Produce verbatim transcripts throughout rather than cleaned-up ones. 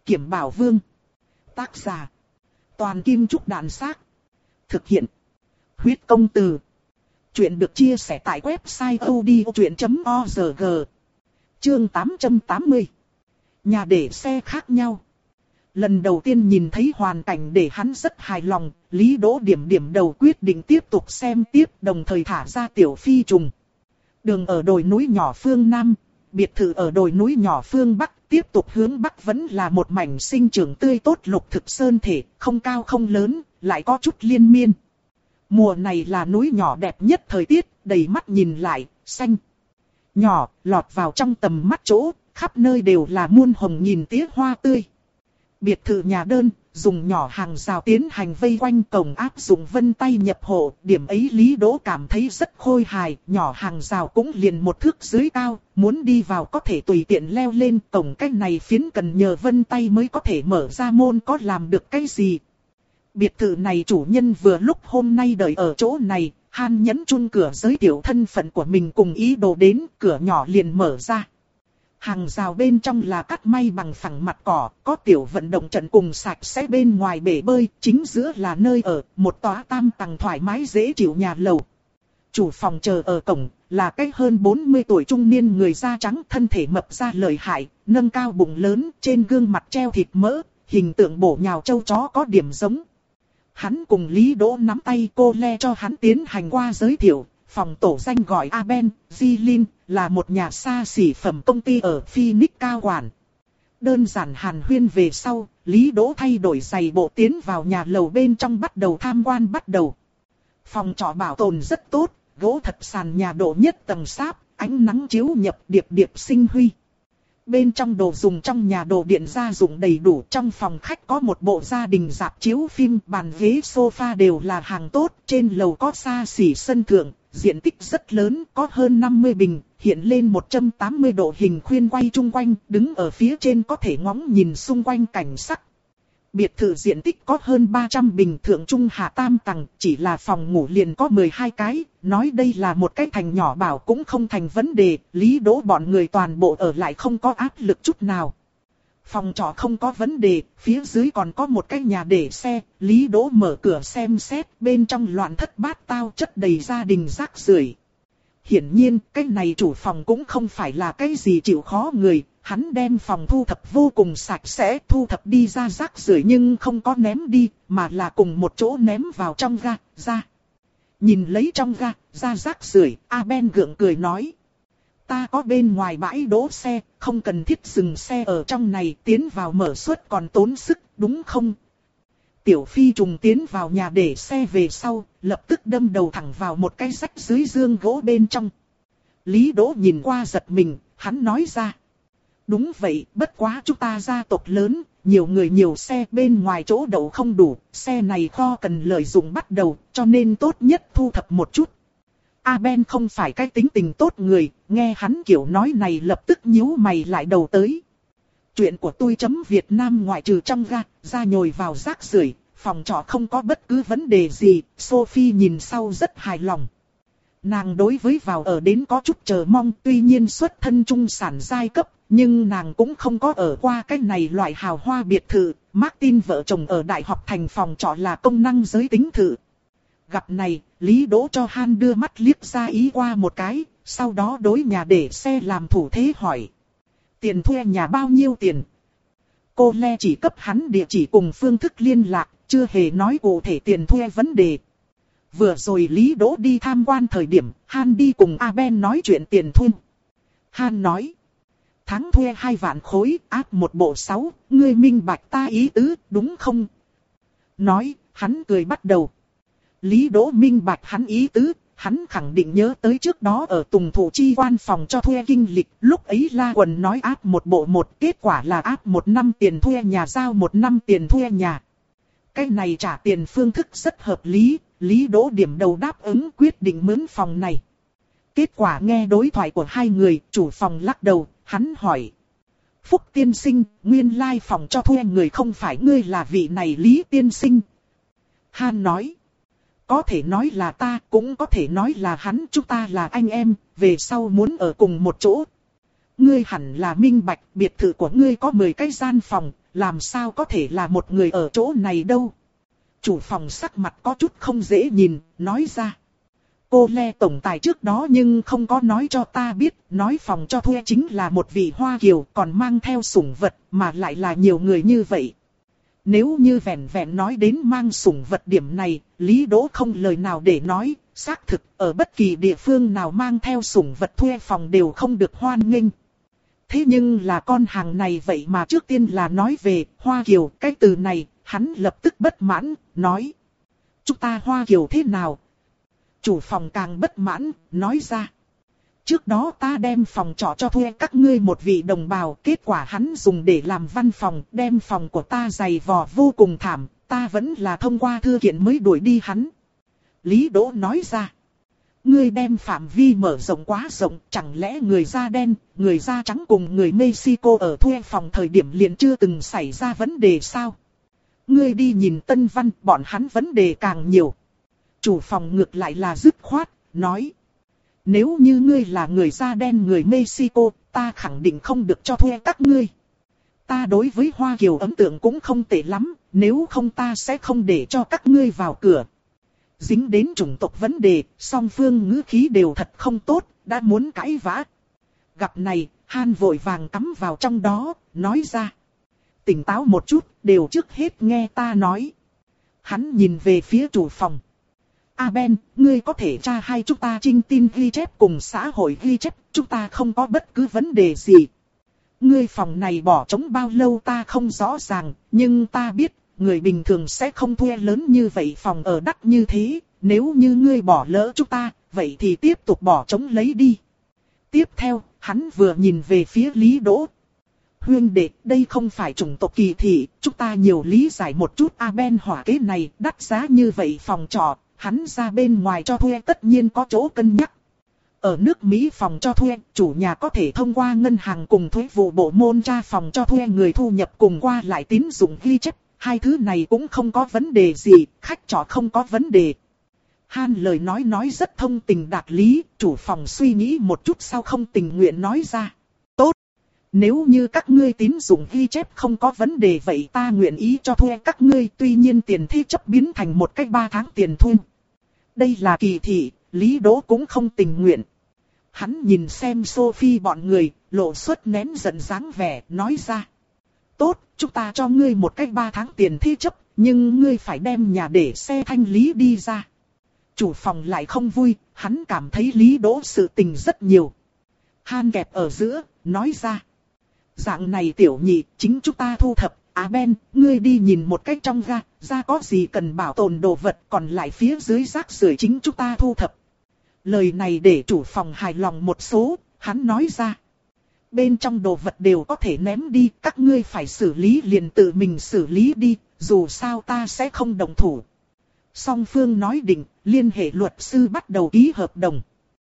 Kiểm Bảo Vương. Tác giả. Toàn Kim Trúc Đàn Xác. Thực hiện. Huyết Công Từ. Chuyện được chia sẻ tại website odchuyện chấm org. Chương tám trăm tám mươi. Nhà để xe khác nhau. Lần đầu tiên nhìn thấy hoàn cảnh để hắn rất hài lòng, Lý Đỗ điểm điểm đầu quyết định tiếp tục xem tiếp, đồng thời thả ra Tiểu Phi trùng. Đường ở đồi núi nhỏ phương Nam, biệt thự ở đồi núi nhỏ phương Bắc, tiếp tục hướng Bắc vẫn là một mảnh sinh trưởng tươi tốt lục thực sơn thể, không cao không lớn, lại có chút liên miên. Mùa này là núi nhỏ đẹp nhất thời tiết, đầy mắt nhìn lại, xanh. Nhỏ, lọt vào trong tầm mắt chỗ, khắp nơi đều là muôn hồng nghìn tía hoa tươi. Biệt thự nhà đơn, dùng nhỏ hàng rào tiến hành vây quanh cổng áp dụng vân tay nhập hộ, điểm ấy Lý Đỗ cảm thấy rất khôi hài, nhỏ hàng rào cũng liền một thước dưới cao, muốn đi vào có thể tùy tiện leo lên, cổng cách này phiến cần nhờ vân tay mới có thể mở ra môn, có làm được cái gì. Biệt thự này chủ nhân vừa lúc hôm nay đợi ở chỗ này, Han nhấn chun cửa giới thiệu thân phận của mình cùng ý đồ đến, cửa nhỏ liền mở ra. Hàng rào bên trong là cắt may bằng phẳng mặt cỏ, có tiểu vận động trận cùng sạch sẽ bên ngoài bể bơi, chính giữa là nơi ở, một tòa tam tầng thoải mái dễ chịu nhà lầu. Chủ phòng chờ ở cổng, là cái hơn bốn mươi tuổi trung niên người da trắng, thân thể mập ra lợi hại, nâng cao bụng lớn, trên gương mặt treo thịt mỡ, hình tượng bổ nhào trâu chó có điểm giống. Hắn cùng Lý Đỗ nắm tay, cô le cho hắn tiến hành qua giới thiệu. Phòng tổ danh gọi Aben, Zilin, là một nhà xa xỉ phẩm công ty ở Phoenix cao quản. Đơn giản hàn huyên về sau, Lý Đỗ thay đổi giày bộ tiến vào nhà lầu bên trong bắt đầu tham quan bắt đầu. Phòng trọ bảo tồn rất tốt, gỗ thật sàn nhà độ nhất tầng sáp, ánh nắng chiếu nhập điệp điệp sinh huy. Bên trong đồ dùng trong nhà đồ điện gia dụng đầy đủ, trong phòng khách có một bộ gia đình rạp chiếu phim, bàn ghế sofa đều là hàng tốt, trên lầu có xa xỉ sân thượng, diện tích rất lớn, có hơn năm mươi bình, hiện lên một trăm tám mươi độ hình khuyên quay chung quanh, đứng ở phía trên có thể ngóng nhìn xung quanh cảnh sắc. Biệt thự diện tích có hơn ba trăm bình, thượng trung hạ tam tầng, chỉ là phòng ngủ liền có mười hai cái, nói đây là một cái thành nhỏ bảo cũng không thành vấn đề, Lý Đỗ bọn người toàn bộ ở lại không có áp lực chút nào. Phòng trọ không có vấn đề, phía dưới còn có một cái nhà để xe, Lý Đỗ mở cửa xem xét, bên trong loạn thất bát tao chất đầy gia đình rác rưởi. Hiển nhiên, cái này chủ phòng cũng không phải là cái gì chịu khó người, hắn đem phòng thu thập vô cùng sạch sẽ, thu thập đi ra rác rưởi nhưng không có ném đi, mà là cùng một chỗ ném vào trong ga, ra. Nhìn lấy trong ga, ra rác rưởi, Aben gượng cười nói. Ta có bên ngoài bãi đỗ xe, không cần thiết dừng xe ở trong này, tiến vào mở suất còn tốn sức, đúng không? Tiểu Phi trùng tiến vào nhà để xe về sau, lập tức đâm đầu thẳng vào một cái rách dưới dương gỗ bên trong. Lý Đỗ nhìn qua giật mình, hắn nói ra. Đúng vậy, bất quá chúng ta gia tộc lớn, nhiều người nhiều xe, bên ngoài chỗ đậu không đủ, xe này kho cần lợi dụng bắt đầu, cho nên tốt nhất thu thập một chút. Aben không phải cái tính tình tốt người, nghe hắn kiểu nói này lập tức nhíu mày lại đầu tới. Chuyện của tôi chấm Việt Nam ngoại trừ trong ga, ra nhồi vào rác rưởi, phòng trọ không có bất cứ vấn đề gì, Sophie nhìn sau rất hài lòng. Nàng đối với vào ở đến có chút chờ mong, tuy nhiên xuất thân trung sản giai cấp, nhưng nàng cũng không có ở qua cái này loại hào hoa biệt thự. Martin vợ chồng ở đại học thành phòng trọ là công năng giới tính thự. Gặp này, Lý Đỗ cho Han đưa mắt liếc ra ý qua một cái, sau đó đối nhà để xe làm thủ thế hỏi. Tiền thuê nhà bao nhiêu tiền? Cô Le chỉ cấp hắn địa chỉ cùng phương thức liên lạc, chưa hề nói cụ thể tiền thuê vấn đề. Vừa rồi Lý Đỗ đi tham quan thời điểm, Han đi cùng Aben nói chuyện tiền thuê. Han nói. Tháng thuê hai vạn khối, áp một bộ sáu, ngươi minh bạch ta ý tứ, đúng không? Nói, hắn cười bắt đầu. Lý Đỗ minh bạch hắn ý tứ, hắn khẳng định nhớ tới trước đó ở Tùng Thủ Chi Quan phòng cho thuê kinh lịch, lúc ấy La Quần nói áp một bộ một, kết quả là áp một năm tiền thuê nhà giao một năm tiền thuê nhà. Cái này trả tiền phương thức rất hợp lý, Lý Đỗ điểm đầu đáp ứng quyết định mướn phòng này. Kết quả nghe đối thoại của hai người, chủ phòng lắc đầu, hắn hỏi. Phúc tiên sinh, nguyên lai phòng cho thuê người không phải ngươi là vị này Lý tiên sinh. Han nói. Có thể nói là ta, cũng có thể nói là hắn, chúng ta là anh em, về sau muốn ở cùng một chỗ. Ngươi hẳn là minh bạch, biệt thự của ngươi có mười cái gian phòng, làm sao có thể là một người ở chỗ này đâu. Chủ phòng sắc mặt có chút không dễ nhìn, nói ra. Cô Le tổng tài trước đó nhưng không có nói cho ta biết, nói phòng cho thuê chính là một vị Hoa Kiều còn mang theo sủng vật mà lại là nhiều người như vậy. Nếu như vẹn vẹn nói đến mang sủng vật điểm này, Lý Đỗ không lời nào để nói, xác thực ở bất kỳ địa phương nào mang theo sủng vật thuê phòng đều không được hoan nghênh. Thế nhưng là con hàng này vậy mà trước tiên là nói về Hoa Kiều, cái từ này, hắn lập tức bất mãn, nói. Chúng ta Hoa Kiều thế nào? Chủ phòng càng bất mãn, nói ra. Trước đó ta đem phòng trọ cho thuê các ngươi một vị đồng bào, kết quả hắn dùng để làm văn phòng, đem phòng của ta dày vò vô cùng thảm, ta vẫn là thông qua thư kiện mới đuổi đi hắn. Lý Đỗ nói ra. Ngươi đem phạm vi mở rộng quá rộng, chẳng lẽ người da đen, người da trắng cùng người Mexico ở thuê phòng thời điểm liền chưa từng xảy ra vấn đề sao? Ngươi đi nhìn Tân Văn, bọn hắn vấn đề càng nhiều. Chủ phòng ngược lại là dứt khoát, nói. Nếu như ngươi là người da đen người Mexico, ta khẳng định không được cho thuê các ngươi. Ta đối với Hoa Kiều ấn tượng cũng không tệ lắm, nếu không ta sẽ không để cho các ngươi vào cửa. Dính đến chủng tộc vấn đề, song phương ngữ khí đều thật không tốt, đã muốn cãi vã. Gặp này, Han vội vàng cắm vào trong đó, nói ra. Tỉnh táo một chút, đều trước hết nghe ta nói. Hắn nhìn về phía chủ phòng. A Ben, ngươi có thể tra hai chúng ta trinh tin ghi chép cùng xã hội ghi chép, chúng ta không có bất cứ vấn đề gì. Ngươi phòng này bỏ trống bao lâu ta không rõ ràng, nhưng ta biết, người bình thường sẽ không thuê lớn như vậy phòng ở đắt như thế, nếu như ngươi bỏ lỡ chúng ta, vậy thì tiếp tục bỏ trống lấy đi. Tiếp theo, hắn vừa nhìn về phía Lý Đỗ. Huyên đệ, đây không phải chủng tộc kỳ thị, chúng ta nhiều lý giải một chút. A Ben hỏa kế này, đắt giá như vậy phòng trọ, hắn ra bên ngoài cho thuê tất nhiên có chỗ cân nhắc. Ở nước Mỹ phòng cho thuê, chủ nhà có thể thông qua ngân hàng cùng thuế vụ bộ môn tra phòng cho thuê người thu nhập cùng qua lại tín dụng ghi chép. Hai thứ này cũng không có vấn đề gì, khách trọ không có vấn đề. Han lời nói nói rất thông tình đạt lý, chủ phòng suy nghĩ một chút sau không tình nguyện nói ra. Tốt! Nếu như các ngươi tín dụng ghi chép không có vấn đề vậy ta nguyện ý cho thuê các ngươi, tuy nhiên tiền thế chấp biến thành một cách ba tháng tiền thu. Đây là kỳ thị, Lý Đỗ cũng không tình nguyện. Hắn nhìn xem Sophie bọn người, lộ xuất nén giận dáng vẻ, nói ra. Tốt, chúng ta cho ngươi một cách ba tháng tiền thế chấp, nhưng ngươi phải đem nhà để xe thanh lý đi ra. Chủ phòng lại không vui, hắn cảm thấy Lý Đỗ sự tình rất nhiều. Han kẹp ở giữa, nói ra. Dạng này tiểu nhị, chính chúng ta thu thập, À Ben, ngươi đi nhìn một cách trong ga, ra có gì cần bảo tồn đồ vật, còn lại phía dưới rác rưởi chính chúng ta thu thập. Lời này để chủ phòng hài lòng một số, hắn nói ra. Bên trong đồ vật đều có thể ném đi, các ngươi phải xử lý liền tự mình xử lý đi, dù sao ta sẽ không đồng thủ. Song phương nói định, liên hệ luật sư bắt đầu ký hợp đồng.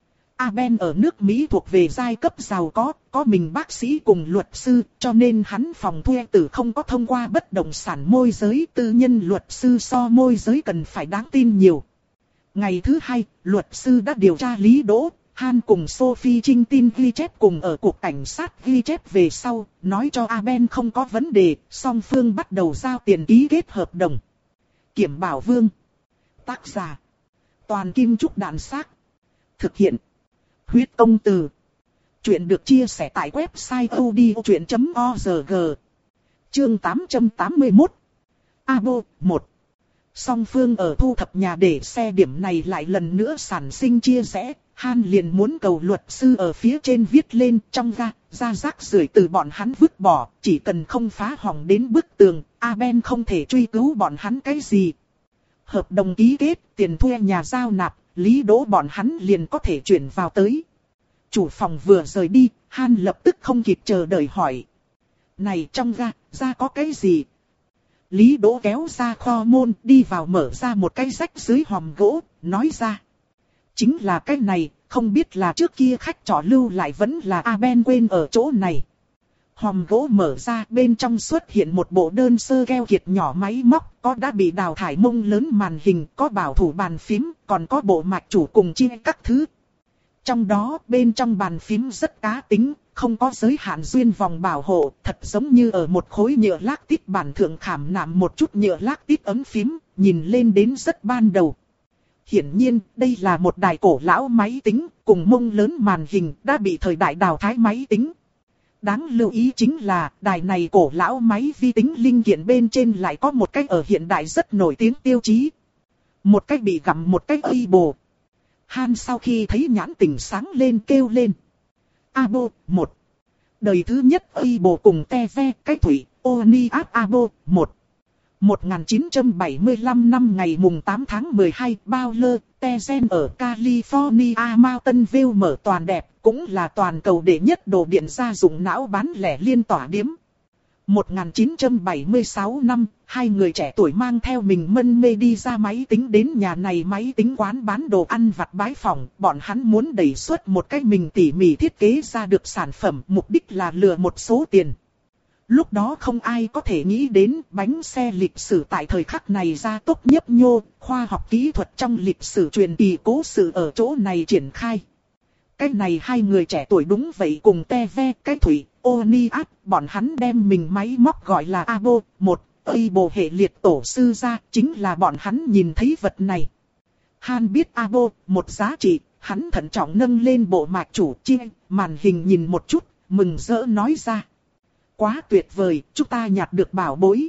A Ben ở nước Mỹ thuộc về giai cấp giàu có, có mình bác sĩ cùng luật sư, cho nên hắn phòng thuê tử không có thông qua bất động sản môi giới, tư nhân luật sư so môi giới cần phải đáng tin nhiều. Ngày thứ hai, luật sư đã điều tra Lý Đỗ, Han cùng Sophie trinh tin ghi chép cùng ở cục cảnh sát ghi chép về sau, nói cho A Ben không có vấn đề, song phương bắt đầu giao tiền ký kết hợp đồng. Kiểm Bảo Vương. Tác giả. Toàn Kim Trúc Đạn Xác. Thực hiện. Huyết Công Từ. Chuyện được chia sẻ tại website odchuyện chấm org. Chương tám trăm tám mươi mốt. Abo một. Song phương ở thu thập nhà để xe điểm này lại lần nữa sản sinh chia rẽ. Han liền muốn cầu luật sư ở phía trên viết lên trong ga, ra rác rưởi từ bọn hắn vứt bỏ, chỉ cần không phá hỏng đến bức tường, A Ben không thể truy cứu bọn hắn cái gì. Hợp đồng ký kết, tiền thuê nhà giao nạp, Lý Đỗ bọn hắn liền có thể chuyển vào tới. Chủ phòng vừa rời đi, Han lập tức không kịp chờ đợi hỏi. Này trong ga, ra có cái gì? Lý Đỗ kéo ra kho môn, đi vào mở ra một cái rách dưới hòm gỗ, nói ra. Chính là cái này, không biết là trước kia khách trọ lưu lại vẫn là A Ben quên ở chỗ này. Hòm gỗ mở ra, bên trong xuất hiện một bộ đơn sơ keo kiệt nhỏ máy móc, có đã bị đào thải mông lớn màn hình, có bảo thủ bàn phím, còn có bộ mạch chủ cùng chia các thứ. Trong đó, bên trong bàn phím rất cá tính, không có giới hạn duyên vòng bảo hộ, thật giống như ở một khối nhựa lác tít bản thượng khảm nạm một chút nhựa lác tít ấm phím, nhìn lên đến rất ban đầu. Hiển nhiên, đây là một đài cổ lão máy tính, cùng mông lớn màn hình đã bị thời đại đào thái máy tính. Đáng lưu ý chính là, đài này cổ lão máy vi tính linh kiện bên trên lại có một cái ở hiện đại rất nổi tiếng tiêu chí. Một cái bị gặm một cái ây bồ. Han sau khi thấy nhãn tỉnh sáng lên kêu lên. Abo, một. Đời thứ nhất ây bồ cùng te ve, cái thủy, Onias Abo, một. một nghìn chín trăm bảy mươi lăm năm ngày mùng tám tháng mười hai, bao lơ, Tezen ở California Mountain View mở toàn đẹp, cũng là toàn cầu đệ nhất đồ điện gia dụng não bán lẻ liên tỏa điếm. một nghìn chín trăm bảy mươi sáu năm, hai người trẻ tuổi mang theo mình mân mê đi ra máy tính đến nhà này máy tính quán bán đồ ăn vặt bái phỏng, bọn hắn muốn đẩy xuất một cách mình tỉ mỉ thiết kế ra được sản phẩm, mục đích là lừa một số tiền. Lúc đó không ai có thể nghĩ đến bánh xe lịch sử tại thời khắc này ra tốc nhấp nhô, khoa học kỹ thuật trong lịch sử truyền kỳ cố sự ở chỗ này triển khai. Cái này hai người trẻ tuổi đúng vậy cùng te ve, cái thủy, Onias, bọn hắn đem mình máy móc gọi là Abo, một, Abo hệ liệt tổ sư ra, chính là bọn hắn nhìn thấy vật này. Han biết Abo, một giá trị, hắn thận trọng nâng lên bộ mạch chủ chi, màn hình nhìn một chút, mừng rỡ nói ra. Quá tuyệt vời, chúng ta nhặt được bảo bối.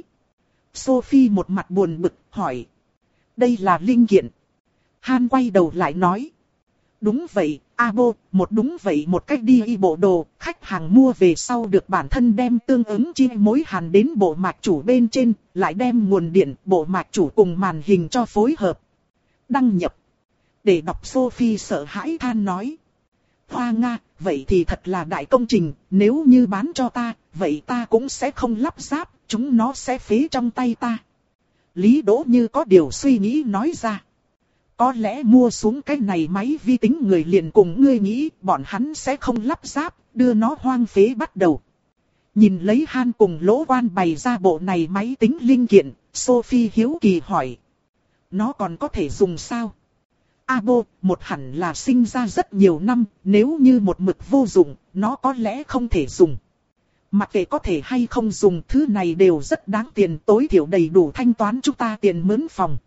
Sophie một mặt buồn bực, hỏi. Đây là linh kiện. Han quay đầu lại nói. Đúng vậy, Abo, một đúng vậy một cách đi y bộ đồ, khách hàng mua về sau được bản thân đem tương ứng chi mối hàn đến bộ mạch chủ bên trên, lại đem nguồn điện, bộ mạch chủ cùng màn hình cho phối hợp. Đăng nhập. Để đọc Sophie sợ hãi than nói. Hoa Nga, vậy thì thật là đại công trình, nếu như bán cho ta, vậy ta cũng sẽ không lắp ráp, chúng nó sẽ phế trong tay ta. Lý Đỗ như có điều suy nghĩ nói ra. Có lẽ mua xuống cái này máy vi tính người liền cùng ngươi nghĩ, bọn hắn sẽ không lắp ráp, đưa nó hoang phế bắt đầu. Nhìn lấy Han cùng Lỗ Quan bày ra bộ này máy tính linh kiện, Sophie hiếu kỳ hỏi. Nó còn có thể dùng sao? Abo, một hẳn là sinh ra rất nhiều năm, nếu như một mực vô dụng, nó có lẽ không thể dùng. Mặc kệ có thể hay không dùng, thứ này đều rất đáng tiền, tối thiểu đầy đủ thanh toán chúng ta tiền mướn phòng.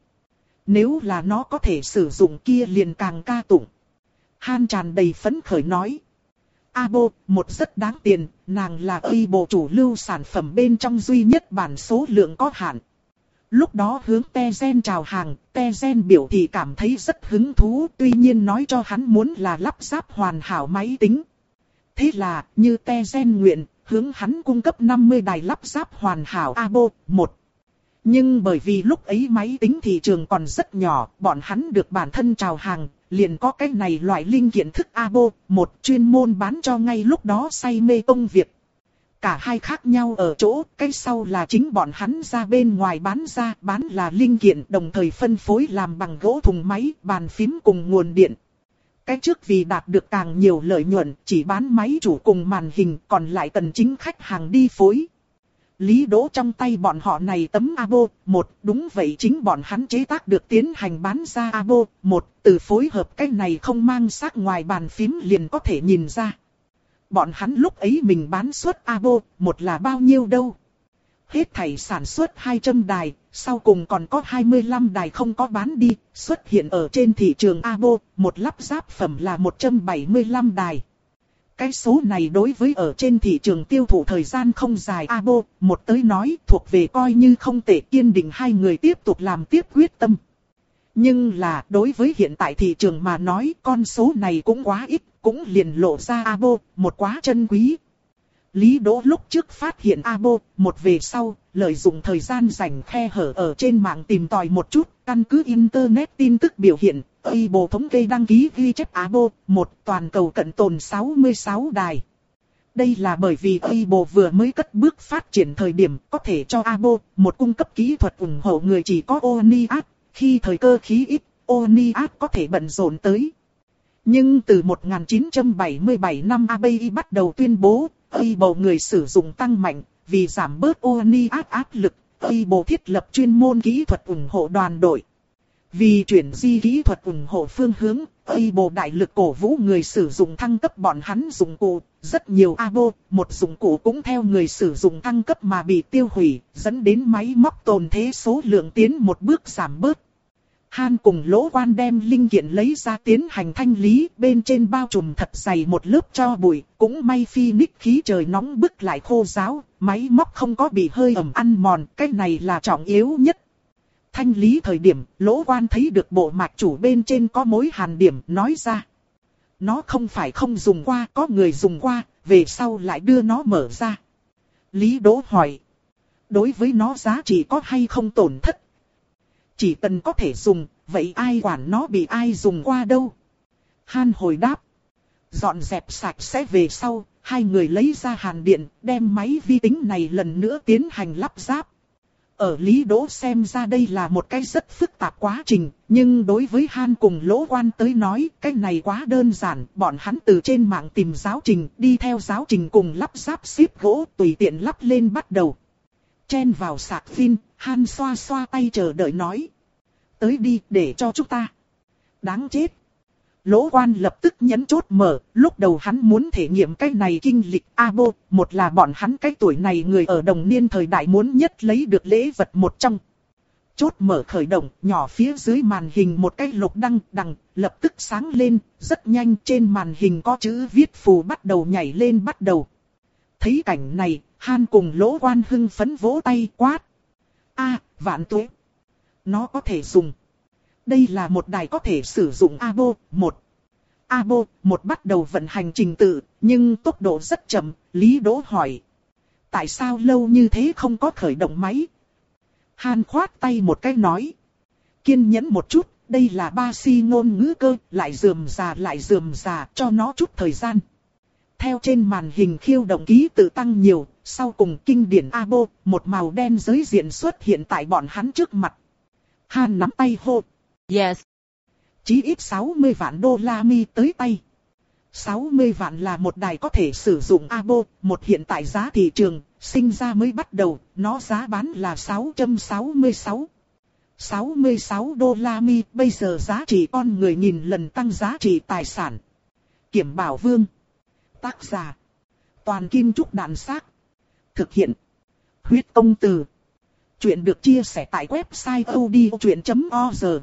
Nếu là nó có thể sử dụng kia liền càng ca tụng. Han tràn đầy phấn khởi nói. Abo, một rất đáng tiền, nàng là y bộ chủ lưu sản phẩm bên trong duy nhất bản số lượng có hạn. Lúc đó hướng Tezen chào hàng, Tezen biểu thị cảm thấy rất hứng thú, tuy nhiên nói cho hắn muốn là lắp ráp hoàn hảo máy tính. Thế là, như Tezen nguyện, hướng hắn cung cấp năm mươi đài lắp ráp hoàn hảo Abo, một. Nhưng bởi vì lúc ấy máy tính thị trường còn rất nhỏ, bọn hắn được bản thân chào hàng, liền có cái này loại linh kiện thức Abo, một chuyên môn bán cho ngay lúc đó say mê công việc. Cả hai khác nhau ở chỗ, cái sau là chính bọn hắn ra bên ngoài bán ra, bán là linh kiện đồng thời phân phối làm bằng gỗ thùng máy, bàn phím cùng nguồn điện. Cái trước vì đạt được càng nhiều lợi nhuận, chỉ bán máy chủ cùng màn hình, còn lại cần chính khách hàng đi phối. Lý Đỗ trong tay bọn họ này tấm Abo, một, đúng vậy chính bọn hắn chế tác được tiến hành bán ra Abo, một, từ phối hợp cái này không mang xác ngoài bàn phím liền có thể nhìn ra. Bọn hắn lúc ấy mình bán suất Abo, một là bao nhiêu đâu. Hết thảy sản xuất hai trăm đài, sau cùng còn có hai mươi lăm đài không có bán đi, xuất hiện ở trên thị trường Abo, một lắp ráp phẩm là một trăm bảy mươi lăm đài. Cái số này đối với ở trên thị trường tiêu thụ thời gian không dài Abo, một tới nói thuộc về coi như không tệ, kiên định hai người tiếp tục làm tiếp quyết tâm. Nhưng là đối với hiện tại thị trường mà nói con số này cũng quá ít, cũng liền lộ ra Abo, một quá chân quý. Lý Đỗ lúc trước phát hiện Abo, một về sau, lợi dụng thời gian rảnh khe hở ở trên mạng tìm tòi một chút, căn cứ Internet tin tức biểu hiện, Weibo thống kê đăng ký ghi chép Abo, một toàn cầu cận tồn sáu mươi sáu đài. Đây là bởi vì Weibo vừa mới cất bước phát triển thời điểm có thể cho Abo, một cung cấp kỹ thuật ủng hộ người chỉ có Onias, khi thời cơ khí ít, Onias có thể bận rộn tới. Nhưng từ một nghìn chín trăm bảy mươi bảy năm Abai bắt đầu tuyên bố, Weibo người sử dụng tăng mạnh, vì giảm bớt Onias áp lực, Weibo thiết lập chuyên môn kỹ thuật ủng hộ đoàn đội. Vì chuyển di kỹ thuật ủng hộ phương hướng, Ây bộ đại lực cổ vũ người sử dụng thăng cấp bọn hắn dụng cụ, rất nhiều abo, một dụng cụ cũng theo người sử dụng thăng cấp mà bị tiêu hủy, dẫn đến máy móc tồn thế số lượng tiến một bước giảm bớt. Han cùng Lỗ Quan đem linh kiện lấy ra tiến hành thanh lý, bên trên bao trùm thật dày một lớp tro bụi, cũng may Phoenix khí trời nóng bức lại khô ráo, máy móc không có bị hơi ẩm ăn mòn, cái này là trọng yếu nhất. Thanh lý thời điểm, Lỗ Quan thấy được bộ mạch chủ bên trên có mối hàn điểm, nói ra. Nó không phải không dùng qua, có người dùng qua, về sau lại đưa nó mở ra. Lý Đỗ hỏi. Đối với nó giá trị có hay không tổn thất? Chỉ cần có thể dùng, vậy ai quản nó bị ai dùng qua đâu? Han hồi đáp. Dọn dẹp sạch sẽ về sau, hai người lấy ra hàn điện, đem máy vi tính này lần nữa tiến hành lắp ráp. Ở Lý Đỗ xem ra đây là một cái rất phức tạp quá trình, nhưng đối với Han cùng Lỗ Quan tới nói, cái này quá đơn giản, bọn hắn từ trên mạng tìm giáo trình, đi theo giáo trình cùng lắp ráp xếp gỗ, tùy tiện lắp lên bắt đầu. Chen vào sạc pin, Han xoa xoa tay chờ đợi nói. Tới đi, để cho chúng ta. Đáng chết. Lỗ Quan lập tức nhấn chốt mở, lúc đầu hắn muốn thể nghiệm cái này kinh lịch abo, một là bọn hắn cái tuổi này người ở đồng niên thời đại muốn nhất lấy được lễ vật một trong. Chốt mở khởi động, nhỏ phía dưới màn hình một cái lục đăng đằng, lập tức sáng lên, rất nhanh trên màn hình có chữ viết phù bắt đầu nhảy lên bắt đầu. Thấy cảnh này, Han cùng Lỗ Quan hưng phấn vỗ tay quát. A, vạn tuế. Nó có thể dùng. Đây là một đài có thể sử dụng abo, một. abo, một bắt đầu vận hành trình tự, nhưng tốc độ rất chậm, Lý Đỗ hỏi. Tại sao lâu như thế không có khởi động máy? Han khoát tay một cái nói. Kiên nhẫn một chút, đây là ba si ngôn ngữ cơ, lại rườm rà lại rườm rà, cho nó chút thời gian. Theo trên màn hình khiêu động ký tự tăng nhiều, sau cùng kinh điển abo, một màu đen giới diện xuất hiện tại bọn hắn trước mặt. Han nắm tay hô. Yes. Chí ít sáu mươi vạn đô la mi tới tay. sáu mươi vạn là một đài có thể sử dụng abo, một hiện tại giá thị trường, sinh ra mới bắt đầu, nó giá bán là sáu trăm sáu mươi sáu. sáu mươi sáu đô la mi, bây giờ giá trị con người nghìn lần tăng giá trị tài sản. Kiểm Bảo Vương. Tác giả. Toàn Kim Trúc Đàn Xác. Thực hiện. Huyết Công Từ. Chuyện được chia sẻ tại website audiochuyện chấm org.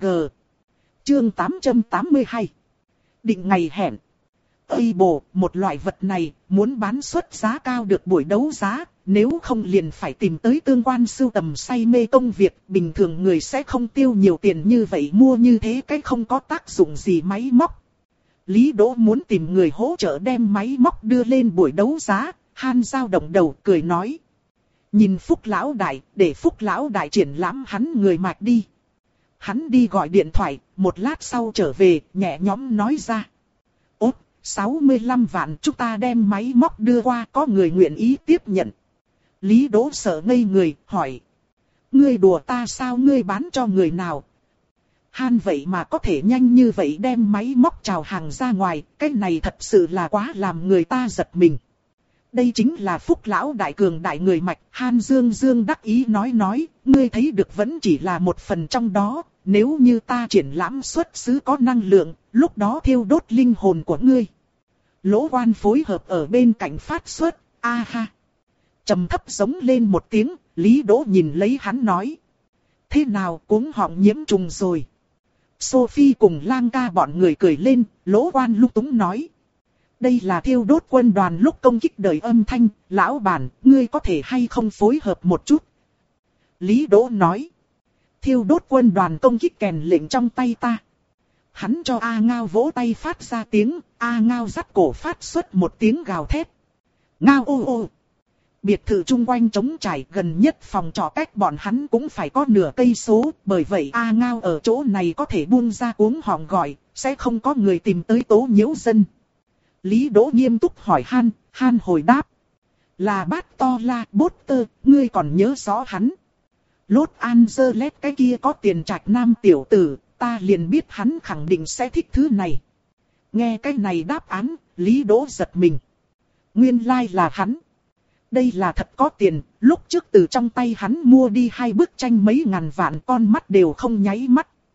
Chương tám trăm tám mươi hai. Định ngày hẹn. Ây bộ, một loại vật này, muốn bán xuất giá cao được buổi đấu giá, nếu không liền phải tìm tới tương quan sưu tầm say mê công việc, bình thường người sẽ không tiêu nhiều tiền như vậy mua như thế cái không có tác dụng gì máy móc. Lý Đỗ muốn tìm người hỗ trợ đem máy móc đưa lên buổi đấu giá, Han dao động đầu cười nói. Nhìn Phúc Lão Đại, để Phúc Lão Đại triển lãm hắn người mạch đi. Hắn đi gọi điện thoại, một lát sau trở về, nhẹ nhõm nói ra. Ốt, sáu mươi lăm vạn chúng ta đem máy móc đưa qua, có người nguyện ý tiếp nhận. Lý Đỗ sợ ngây người, hỏi. Ngươi đùa ta sao, ngươi bán cho người nào? Han vậy mà có thể nhanh như vậy đem máy móc chào hàng ra ngoài, cái này thật sự là quá làm người ta giật mình. Đây chính là Phúc Lão Đại cường đại người mạch, Han Dương Dương đắc ý nói nói, ngươi thấy được vẫn chỉ là một phần trong đó, nếu như ta triển lãm xuất xứ có năng lượng, lúc đó thiêu đốt linh hồn của ngươi. Lỗ Quan phối hợp ở bên cạnh phát xuất, a ha. Trầm thấp giống lên một tiếng, Lý Đỗ nhìn lấy hắn nói. Thế nào, cuống họng nhiễm trùng rồi? Sophie cùng Lang Ca bọn người cười lên, Lỗ Quan lung túng nói. Đây là thiêu đốt quân đoàn lúc công kích đời âm thanh, lão bản, ngươi có thể hay không phối hợp một chút? Lý Đỗ nói. Thiêu đốt quân đoàn công kích kèn lệnh trong tay ta. Hắn cho A Ngao vỗ tay phát ra tiếng, A Ngao dắt cổ phát xuất một tiếng gào thét. Ngao ô ô. Biệt thự chung quanh trống trải, gần nhất phòng trọ cách bọn hắn cũng phải có nửa cây số, bởi vậy A Ngao ở chỗ này có thể buông ra cuống họng gọi, sẽ không có người tìm tới tố nhiễu dân. Lý Đỗ nghiêm túc hỏi Han, Han hồi đáp. Là Bát To La Potter, ngươi còn nhớ rõ hắn. Los Angeles cái kia có tiền trạch nam tiểu tử, ta liền biết hắn khẳng định sẽ thích thứ này. Nghe cái này đáp án, Lý Đỗ giật mình. Nguyên lai like là hắn. Đây là thật có tiền, lúc trước từ trong tay hắn mua đi hai bức tranh mấy ngàn vạn, con mắt đều không nháy mắt.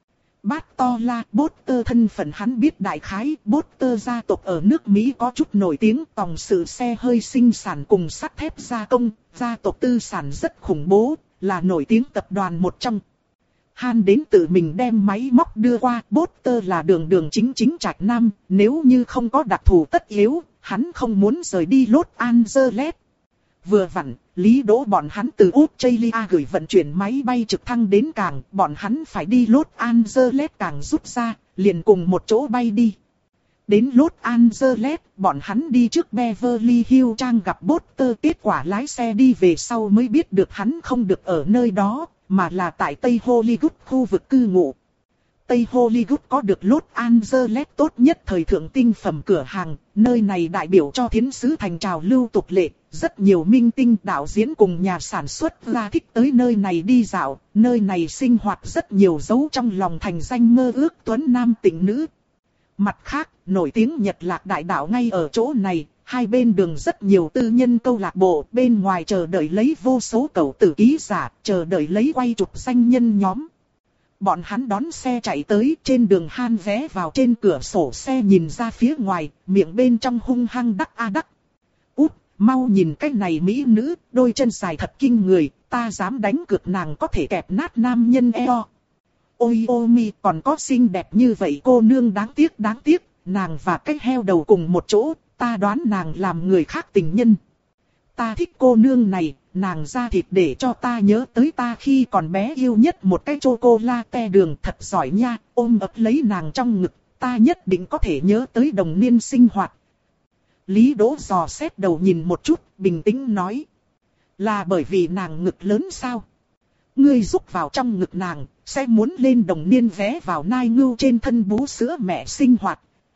Bát to la Potter thân phận hắn biết đại khái. Potter gia tộc ở nước Mỹ có chút nổi tiếng, tòng sự xe hơi sinh sản cùng sắt thép gia công, gia tộc tư sản rất khủng bố, là nổi tiếng tập đoàn một trong. Han đến tự mình đem máy móc đưa qua. Potter là đường đường chính chính trạch nam, nếu như không có đặc thù tất yếu, hắn không muốn rời đi Los Angeles. Vừa vặn, Lý Đỗ bọn hắn từ Australia gửi vận chuyển máy bay trực thăng đến cảng, bọn hắn phải đi Los Angeles cảng rút ra, liền cùng một chỗ bay đi. Đến Los Angeles, bọn hắn đi trước Beverly Hills trang gặp Potter, kết quả lái xe đi về sau mới biết được hắn không được ở nơi đó, mà là tại Tây Hollywood khu vực cư ngụ. Tây Hollywood có được Los Angeles tốt nhất thời thượng tinh phẩm cửa hàng, nơi này đại biểu cho thiến sứ thành trào lưu tục lệ, rất nhiều minh tinh đạo diễn cùng nhà sản xuất ra thích tới nơi này đi dạo, nơi này sinh hoạt rất nhiều dấu trong lòng thành danh mơ ước tuấn nam tịnh nữ. Mặt khác, nổi tiếng Nhật Lạc đại đạo ngay ở chỗ này, hai bên đường rất nhiều tư nhân câu lạc bộ, bên ngoài chờ đợi lấy vô số cẩu tử ký giả, chờ đợi lấy quay chụp danh nhân nhóm. Bọn hắn đón xe chạy tới, trên đường Han vé vào trên cửa sổ xe nhìn ra phía ngoài, miệng bên trong hung hăng đắc a đắc. Út, mau nhìn cái này mỹ nữ, đôi chân dài thật kinh người, ta dám đánh cược nàng có thể kẹp nát nam nhân eo. Ôi ô mi, còn có xinh đẹp như vậy cô nương, đáng tiếc đáng tiếc, nàng và cái heo đầu cùng một chỗ, ta đoán nàng làm người khác tình nhân. Ta thích cô nương này, nàng ra thịt để cho ta nhớ tới ta khi còn bé yêu nhất một cái chocolate đường, thật giỏi nha, ôm ấp lấy nàng trong ngực, ta nhất định có thể nhớ tới đồng niên sinh hoạt. Lý Đỗ dò xét đầu nhìn một chút, bình tĩnh nói. Là bởi vì nàng ngực lớn sao? Ngươi rúc vào trong ngực nàng, sẽ muốn lên đồng niên vé vào nai ngưu trên thân bú sữa mẹ sinh hoạt.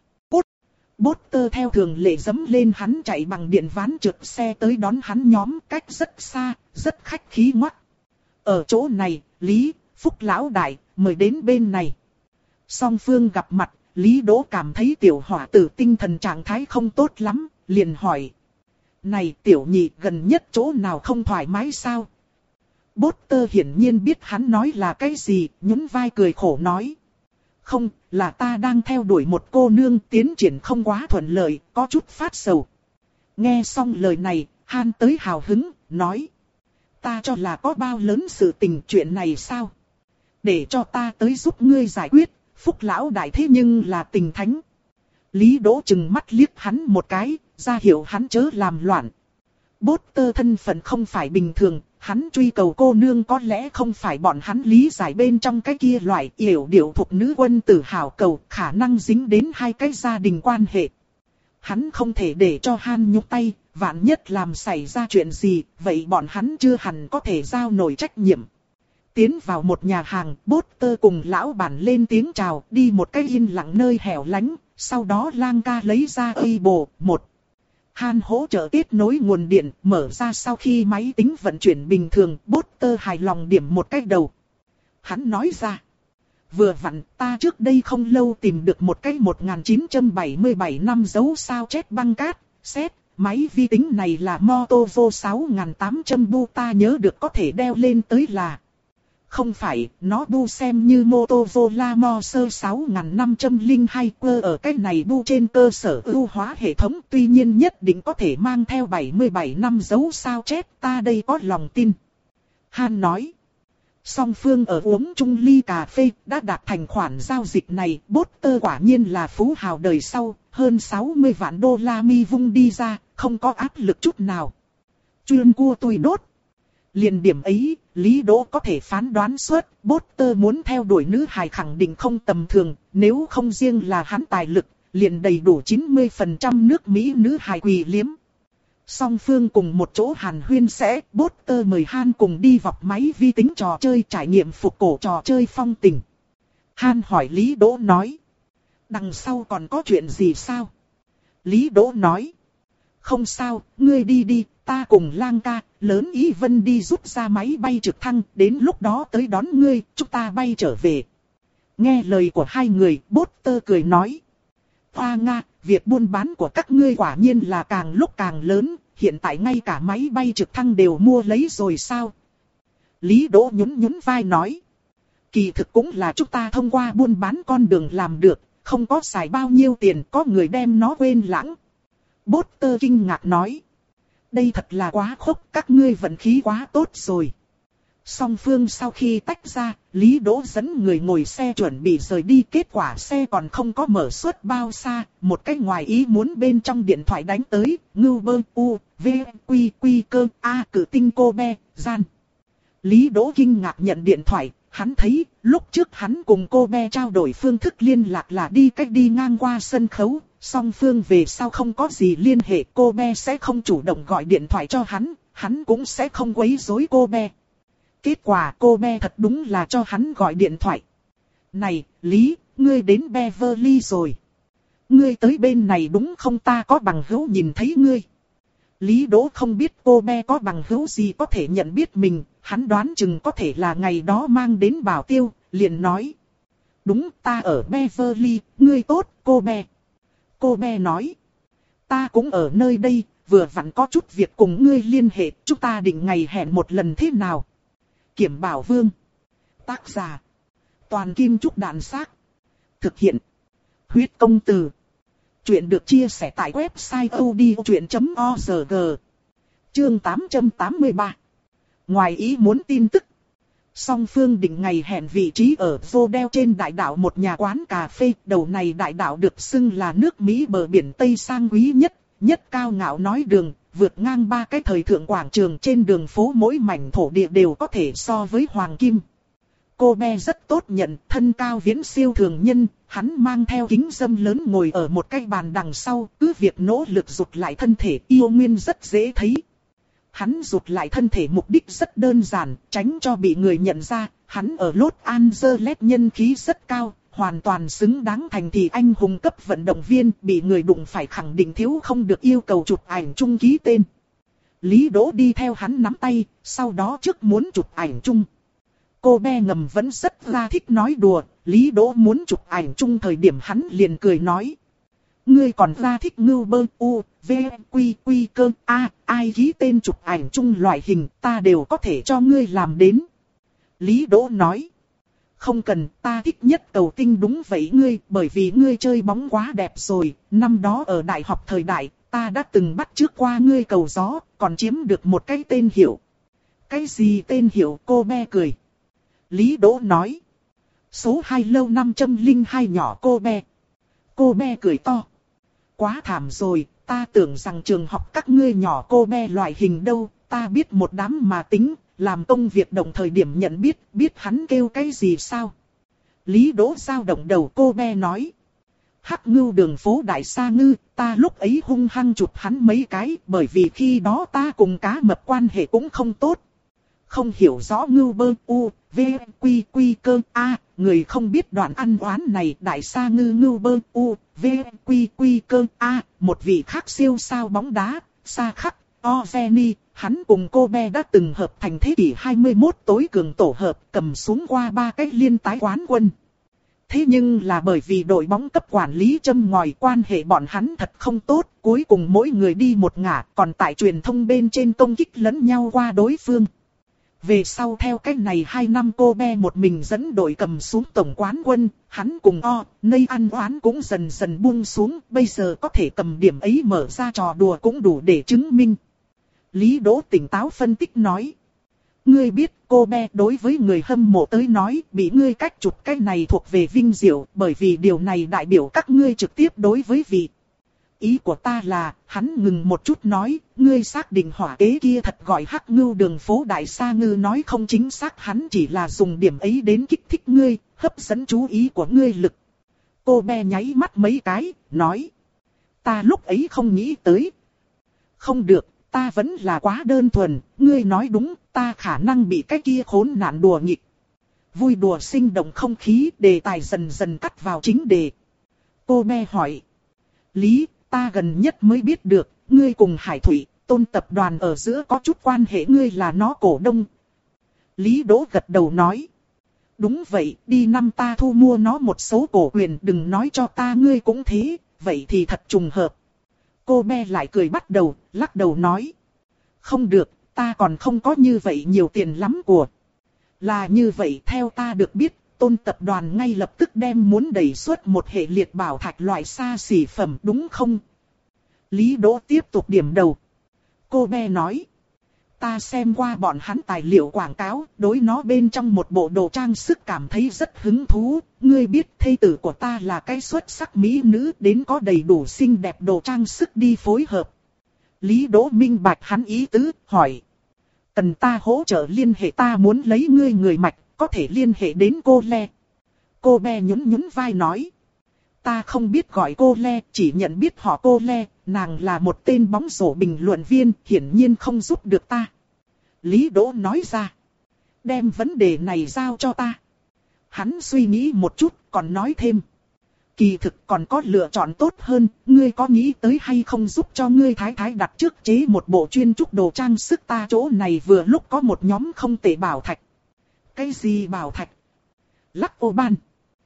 Potter theo thường lệ dẫm lên hắn chạy bằng điện ván trượt xe tới đón hắn nhóm, cách rất xa, rất khách khí ngoắc. Ở chỗ này, Lý, Phúc lão đại, mời đến bên này. Song phương gặp mặt, Lý Đỗ cảm thấy tiểu hỏa tử tinh thần trạng thái không tốt lắm, liền hỏi. Này tiểu nhị, gần nhất chỗ nào không thoải mái sao? Potter hiển nhiên biết hắn nói là cái gì, nhún vai cười khổ nói. Không, là ta đang theo đuổi một cô nương, tiến triển không quá thuận lợi, có chút phát sầu. Nghe xong lời này, Han tới hào hứng, nói. Ta cho là có bao lớn sự tình chuyện này sao? Để cho ta tới giúp ngươi giải quyết, Phúc lão đại thế nhưng là tình thánh. Lý Đỗ chừng mắt liếc hắn một cái, ra hiệu hắn chớ làm loạn. Potter thân phận không phải bình thường, hắn truy cầu cô nương có lẽ không phải bọn hắn lý giải bên trong cái kia loại yểu điệu thuộc nữ quân tử hảo cầu, khả năng dính đến hai cái gia đình quan hệ. Hắn không thể để cho Han nhúc tay, vạn nhất làm xảy ra chuyện gì, vậy bọn hắn chưa hẳn có thể giao nổi trách nhiệm. Tiến vào một nhà hàng, Potter cùng lão bản lên tiếng chào, đi một cái yên lặng nơi hẻo lánh, sau đó Lang ca lấy ra Apple một. Han hỗ trợ kết nối nguồn điện, mở ra sau khi máy tính vận chuyển bình thường, Potter hài lòng điểm một cái đầu. Hắn nói ra. Vừa vặn, ta trước đây không lâu tìm được một cái một nghìn chín trăm bảy mươi bảy năm dấu sao chép băng cát, xét, máy vi tính này là Motovo sáu nghìn tám trăm bu, ta nhớ được có thể đeo lên tới là. Không phải, nó bu xem như Motorola Moser sáu nghìn năm trăm lẻ hai cơ ở cái này bu trên cơ sở ưu hóa hệ thống, tuy nhiên nhất định có thể mang theo bảy mươi bảy năm dấu sao chép, ta đây có lòng tin. Han nói. Song phương ở uống chung ly cà phê, đã đạt thành khoản giao dịch này, Potter quả nhiên là phú hào đời sau, hơn sáu mươi vạn đô la mi vung đi ra, không có áp lực chút nào. Chuyên cua tùy đốt. Liền điểm ấy, Lý Đỗ có thể phán đoán suốt, Potter muốn theo đuổi nữ hài khẳng định không tầm thường, nếu không riêng là hắn tài lực, liền đầy đủ chín mươi phần trăm nước Mỹ nữ hài quỳ liếm. Song phương cùng một chỗ hàn huyên sẽ, Potter mời Han cùng đi vọc máy vi tính trò chơi trải nghiệm phục cổ trò chơi phong tình. Han hỏi Lý Đỗ nói. Đằng sau còn có chuyện gì sao? Lý Đỗ nói. Không sao, ngươi đi đi, ta cùng Lang ca, lớn ý Vân đi rút ra máy bay trực thăng, đến lúc đó tới đón ngươi, chúng ta bay trở về. Nghe lời của hai người, Potter cười nói. Hoa Nga, việc buôn bán của các ngươi quả nhiên là càng lúc càng lớn, hiện tại ngay cả máy bay trực thăng đều mua lấy rồi sao? Lý Đỗ nhún nhún vai nói. kỳ thực cũng là chúng ta thông qua buôn bán con đường làm được, không có xài bao nhiêu tiền, có người đem nó quên lãng. Potter kinh ngạc nói. Đây thật là quá khốc, các ngươi vận khí quá tốt rồi. Song phương sau khi tách ra, Lý Đỗ dẫn người ngồi xe chuẩn bị rời đi, kết quả xe còn không có mở suốt bao xa, một cái ngoài ý muốn bên trong điện thoại đánh tới, ngưu bơ u, v, quy quy cơ, a cử tinh cô be, gian. Lý Đỗ kinh ngạc nhận điện thoại, hắn thấy, lúc trước hắn cùng cô be trao đổi phương thức liên lạc là đi cách đi ngang qua sân khấu, song phương về sau không có gì liên hệ, cô be sẽ không chủ động gọi điện thoại cho hắn, hắn cũng sẽ không quấy rối cô be. Kết quả cô be thật đúng là cho hắn gọi điện thoại. Này, Lý, ngươi đến Beverly rồi. Ngươi tới bên này đúng không, ta có bằng hữu nhìn thấy ngươi. Lý Đỗ không biết cô be có bằng hữu gì có thể nhận biết mình, hắn đoán chừng có thể là ngày đó mang đến bảo tiêu, liền nói. Đúng, ta ở Beverly, ngươi tốt, cô be. Cô be nói. Ta cũng ở nơi đây, vừa vặn có chút việc cùng ngươi liên hệ, chúng ta định ngày hẹn một lần thế nào? Kiểm Bảo Vương. Tác giả. Toàn Kim Trúc Đàn Xác. Thực hiện. Huyết Công Từ. Chuyện được chia sẻ tại website odchuyện chấm org. Chương tám trăm tám mươi ba. Ngoài ý muốn tin tức. Song phương định ngày hẹn vị trí ở Rodeo trên đại đảo một nhà quán cà phê. Đầu này đại đảo được xưng là nước Mỹ bờ biển Tây sang quý nhất, nhất cao ngạo nói đường. Vượt ngang ba cái thời thượng quảng trường, trên đường phố mỗi mảnh thổ địa đều có thể so với hoàng kim. Cô be rất tốt nhận, thân cao viễn siêu thường nhân, hắn mang theo kính râm lớn ngồi ở một cái bàn đằng sau, cứ việc nỗ lực rụt lại thân thể, yêu nguyên rất dễ thấy. Hắn rụt lại thân thể mục đích rất đơn giản, tránh cho bị người nhận ra, hắn ở Los Angeles nhân khí rất cao. Hoàn toàn xứng đáng thành thị anh hùng cấp vận động viên, bị người đụng phải khẳng định thiếu không được yêu cầu chụp ảnh chung ký tên. Lý Đỗ đi theo hắn nắm tay, sau đó trước muốn chụp ảnh chung. Cô be ngầm vẫn rất ra thích nói đùa, Lý Đỗ muốn chụp ảnh chung thời điểm hắn liền cười nói. Ngươi còn ra thích ngưu bơ u, v, quy quy cơ, a, ai ký tên chụp ảnh chung loại hình ta đều có thể cho ngươi làm đến. Lý Đỗ nói. Không cần, ta thích nhất cầu tinh đúng vậy ngươi, bởi vì ngươi chơi bóng quá đẹp rồi, năm đó ở đại học thời đại, ta đã từng bắt chước qua ngươi cầu gió, còn chiếm được một cái tên hiệu. Cái gì tên hiệu? Cô be cười. Lý Đỗ nói. Số hai lâu năm trăm linh hai nhỏ cô be. Cô be cười to. Quá thảm rồi, ta tưởng rằng trường học các ngươi nhỏ cô be loại hình đâu, ta biết một đám mà tính. Làm công việc đồng thời điểm nhận biết, biết hắn kêu cái gì sao? Lý Đỗ dao động đầu, cô be nói. Hắc ngưu đường phố đại sa ngư, ta lúc ấy hung hăng chụp hắn mấy cái, bởi vì khi đó ta cùng cá mập quan hệ cũng không tốt. Không hiểu rõ ngưu bơ u, v, quy quy cơ, a, người không biết đoạn ăn oán này, đại sa ngư ngưu bơ u, v, quy quy cơ, a, một vị khác siêu sao bóng đá, sa khắc, Ozeni. Hắn cùng cô be đã từng hợp thành thế kỷ hai mươi mốt tối cường tổ hợp, cầm xuống qua ba cái liên tái quán quân. Thế nhưng là bởi vì đội bóng cấp quản lý châm ngòi, quan hệ bọn hắn thật không tốt, cuối cùng mỗi người đi một ngả, còn tại truyền thông bên trên công kích lẫn nhau qua đối phương. Về sau theo cách này hai năm cô be một mình dẫn đội cầm xuống tổng quán quân, hắn cùng O, Nây ăn oán cũng dần dần buông xuống, bây giờ có thể cầm điểm ấy mở ra trò đùa cũng đủ để chứng minh. Lý Đỗ tỉnh táo phân tích nói. Ngươi biết cô be đối với người hâm mộ tới nói bị ngươi cách chụp cái này thuộc về vinh diệu, bởi vì điều này đại biểu các ngươi trực tiếp đối với vị. Ý của ta là, hắn ngừng một chút nói, ngươi xác định hỏa kế kia thật gọi Hắc Ngưu đường phố đại sa ngư nói không chính xác, hắn chỉ là dùng điểm ấy đến kích thích ngươi, hấp dẫn chú ý của ngươi lực. Cô be nháy mắt mấy cái, nói. Ta lúc ấy không nghĩ tới. Không được. Ta vẫn là quá đơn thuần, ngươi nói đúng, ta khả năng bị cái kia khốn nạn đùa nghịch. Vui đùa sinh động không khí, đề tài dần dần cắt vào chính đề. Cô be hỏi. Lý, ta gần nhất mới biết được, ngươi cùng Hải Thủy, Tôn tập đoàn ở giữa có chút quan hệ, ngươi là nó cổ đông. Lý Đỗ gật đầu nói. Đúng vậy, đi năm ta thu mua nó một số cổ quyền, đừng nói cho ta ngươi cũng thế, vậy thì thật trùng hợp. Cô be lại cười bắt đầu, lắc đầu nói. Không được, ta còn không có như vậy nhiều tiền lắm của. Là như vậy, theo ta được biết, Tôn tập đoàn ngay lập tức đem muốn đẩy xuất một hệ liệt bảo thạch loại xa xỉ phẩm đúng không? Lý Đỗ tiếp tục điểm đầu. Cô bé nói. Ta xem qua bọn hắn tài liệu quảng cáo, đối nó bên trong một bộ đồ trang sức cảm thấy rất hứng thú. Ngươi biết thê tử của ta là cái xuất sắc mỹ nữ, đến có đầy đủ xinh đẹp đồ trang sức đi phối hợp. Lý Đỗ minh bạch hắn ý tứ, hỏi. Cần ta hỗ trợ liên hệ, ta muốn lấy ngươi người mạch, có thể liên hệ đến cô Le. Cô bé nhún nhún vai nói. Ta không biết gọi cô Le, chỉ nhận biết họ cô Le, nàng là một tên bóng rổ bình luận viên, hiển nhiên không giúp được ta. Lý Đỗ nói ra. Đem vấn đề này giao cho ta. Hắn suy nghĩ một chút, còn nói thêm. Kỳ thực còn có lựa chọn tốt hơn, ngươi có nghĩ tới hay không giúp cho ngươi thái thái đặt trước chế một bộ chuyên trúc đồ trang sức, ta chỗ này vừa lúc có một nhóm không tệ bảo thạch. Cái gì bảo thạch? Lắc ô ban.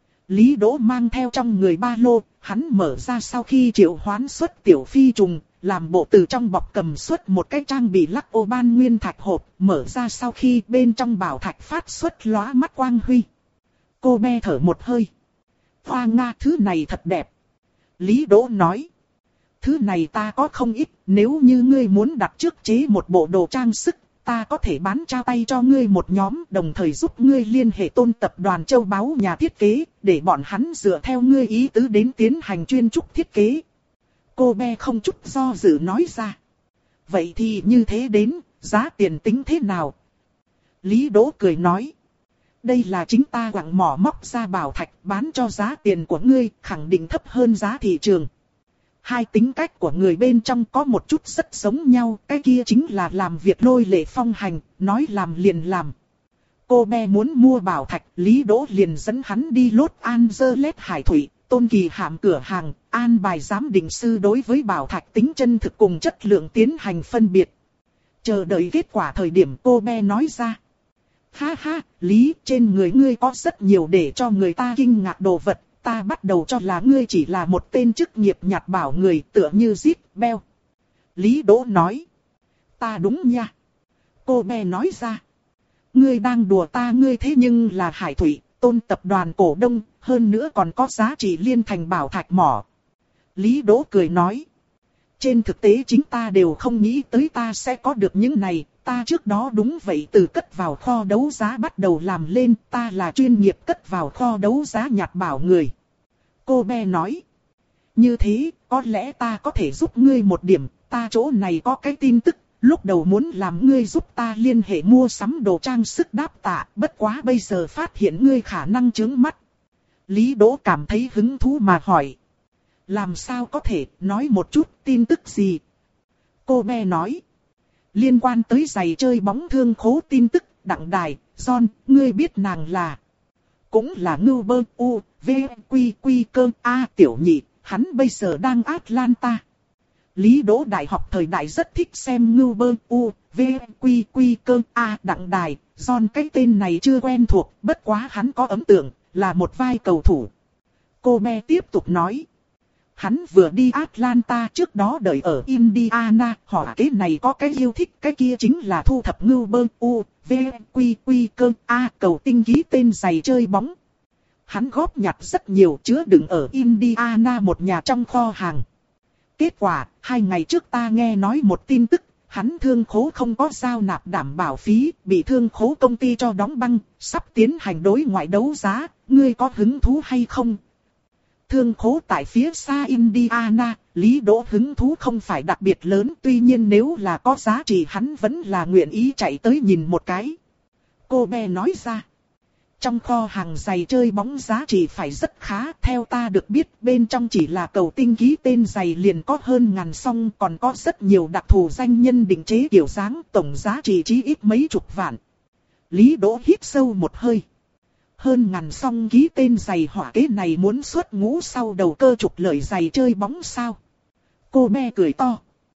Lý Đỗ mang theo trong người ba lô, hắn mở ra sau khi triệu hoán xuất tiểu phi trùng, làm bộ từ trong bọc cầm xuất một cái trang bị lắc ô ban nguyên thạch hộp, mở ra sau khi bên trong bảo thạch phát xuất lóa mắt quang huy. Cô bé thở một hơi. Hoa Nga, thứ này thật đẹp. Lý Đỗ nói. Thứ này ta có không ít, nếu như ngươi muốn đặt trước chế một bộ đồ trang sức, ta có thể bán trao tay cho ngươi một nhóm, đồng thời giúp ngươi liên hệ Tôn tập đoàn châu báu nhà thiết kế, để bọn hắn dựa theo ngươi ý tứ đến tiến hành chuyên trúc thiết kế. Cô bé không chút do dự nói ra. Vậy thì như thế đến, giá tiền tính thế nào? Lý Đỗ cười nói. Đây là chính ta quặng mỏ móc ra bảo thạch, bán cho giá tiền của ngươi, khẳng định thấp hơn giá thị trường. Hai tính cách của người bên trong có một chút rất giống nhau, cái kia chính là làm việc lôi lệ phong hành, nói làm liền làm. Cô bé muốn mua bảo thạch, Lý Đỗ liền dẫn hắn đi Los Angeles Hải Thủy, Tôn Kỳ Hạm cửa hàng, an bài giám định sư đối với bảo thạch tính chân thực cùng chất lượng tiến hành phân biệt. Chờ đợi kết quả thời điểm cô bé nói ra. Ha ha, Lý, trên người ngươi có rất nhiều để cho người ta kinh ngạc đồ vật, ta bắt đầu cho là ngươi chỉ là một tên chức nghiệp nhặt bảo người tựa như Zip Bell. Lý Đỗ nói. Ta đúng nha. Cô bé nói ra. Ngươi đang đùa ta, ngươi thế nhưng là Hải Thủy, Tôn tập đoàn cổ đông, hơn nữa còn có giá trị liên thành bảo thạch mỏ. Lý Đỗ cười nói. Trên thực tế chính ta đều không nghĩ tới ta sẽ có được những này, ta trước đó đúng vậy từ cất vào kho đấu giá bắt đầu làm lên, ta là chuyên nghiệp cất vào kho đấu giá nhặt bảo người. Cô bé nói. Như thế, có lẽ ta có thể giúp ngươi một điểm, ta chỗ này có cái tin tức, lúc đầu muốn làm ngươi giúp ta liên hệ mua sắm đồ trang sức đáp tạ, bất quá bây giờ phát hiện ngươi khả năng chướng mắt. Lý Đỗ cảm thấy hứng thú mà hỏi. Làm sao có thể, nói một chút, tin tức gì? Cô bé nói. Liên quan tới giày chơi bóng thương khố tin tức, Đặng Đài, John, ngươi biết nàng là. Cũng là ngưu bơ, u, v, quy, quy cơ, a, tiểu nhị, hắn bây giờ đang Atlanta. Lý Đỗ đại học thời đại rất thích xem ngưu bơ, u, v, quy, quy cơ, a, Đặng Đài, John cái tên này chưa quen thuộc, bất quá hắn có ấn tượng, là một vai cầu thủ. Cô bé tiếp tục nói. Hắn vừa đi Atlanta, trước đó đợi ở Indiana, họ cái này có cái yêu thích, cái kia chính là thu thập ngưu bơ, u, v, quy, quy cơ, a, cầu tinh ký tên giày chơi bóng. Hắn góp nhặt rất nhiều, chứa đựng ở Indiana một nhà trong kho hàng. Kết quả, hai ngày trước ta nghe nói một tin tức, hắn thương khố không có giao nạp đảm bảo phí, bị thương khố công ty cho đóng băng, sắp tiến hành đối ngoại đấu giá, ngươi có hứng thú hay không? Thương khố tại phía xa Indiana, Lý Đỗ hứng thú không phải đặc biệt lớn, tuy nhiên nếu là có giá trị hắn vẫn là nguyện ý chạy tới nhìn một cái. Cô bé nói ra. Trong kho hàng giày chơi bóng giá trị phải rất khá, theo ta được biết bên trong chỉ là cầu tinh ký tên giày liền có hơn ngàn song, còn có rất nhiều đặc thù danh nhân định chế kiểu dáng, tổng giá trị chí ít mấy chục vạn. Lý Đỗ hít sâu một hơi. Hơn ngàn song ký tên giày họa kế này muốn xuất ngũ sau đầu cơ trục lợi giày chơi bóng sao? Cô bé cười to.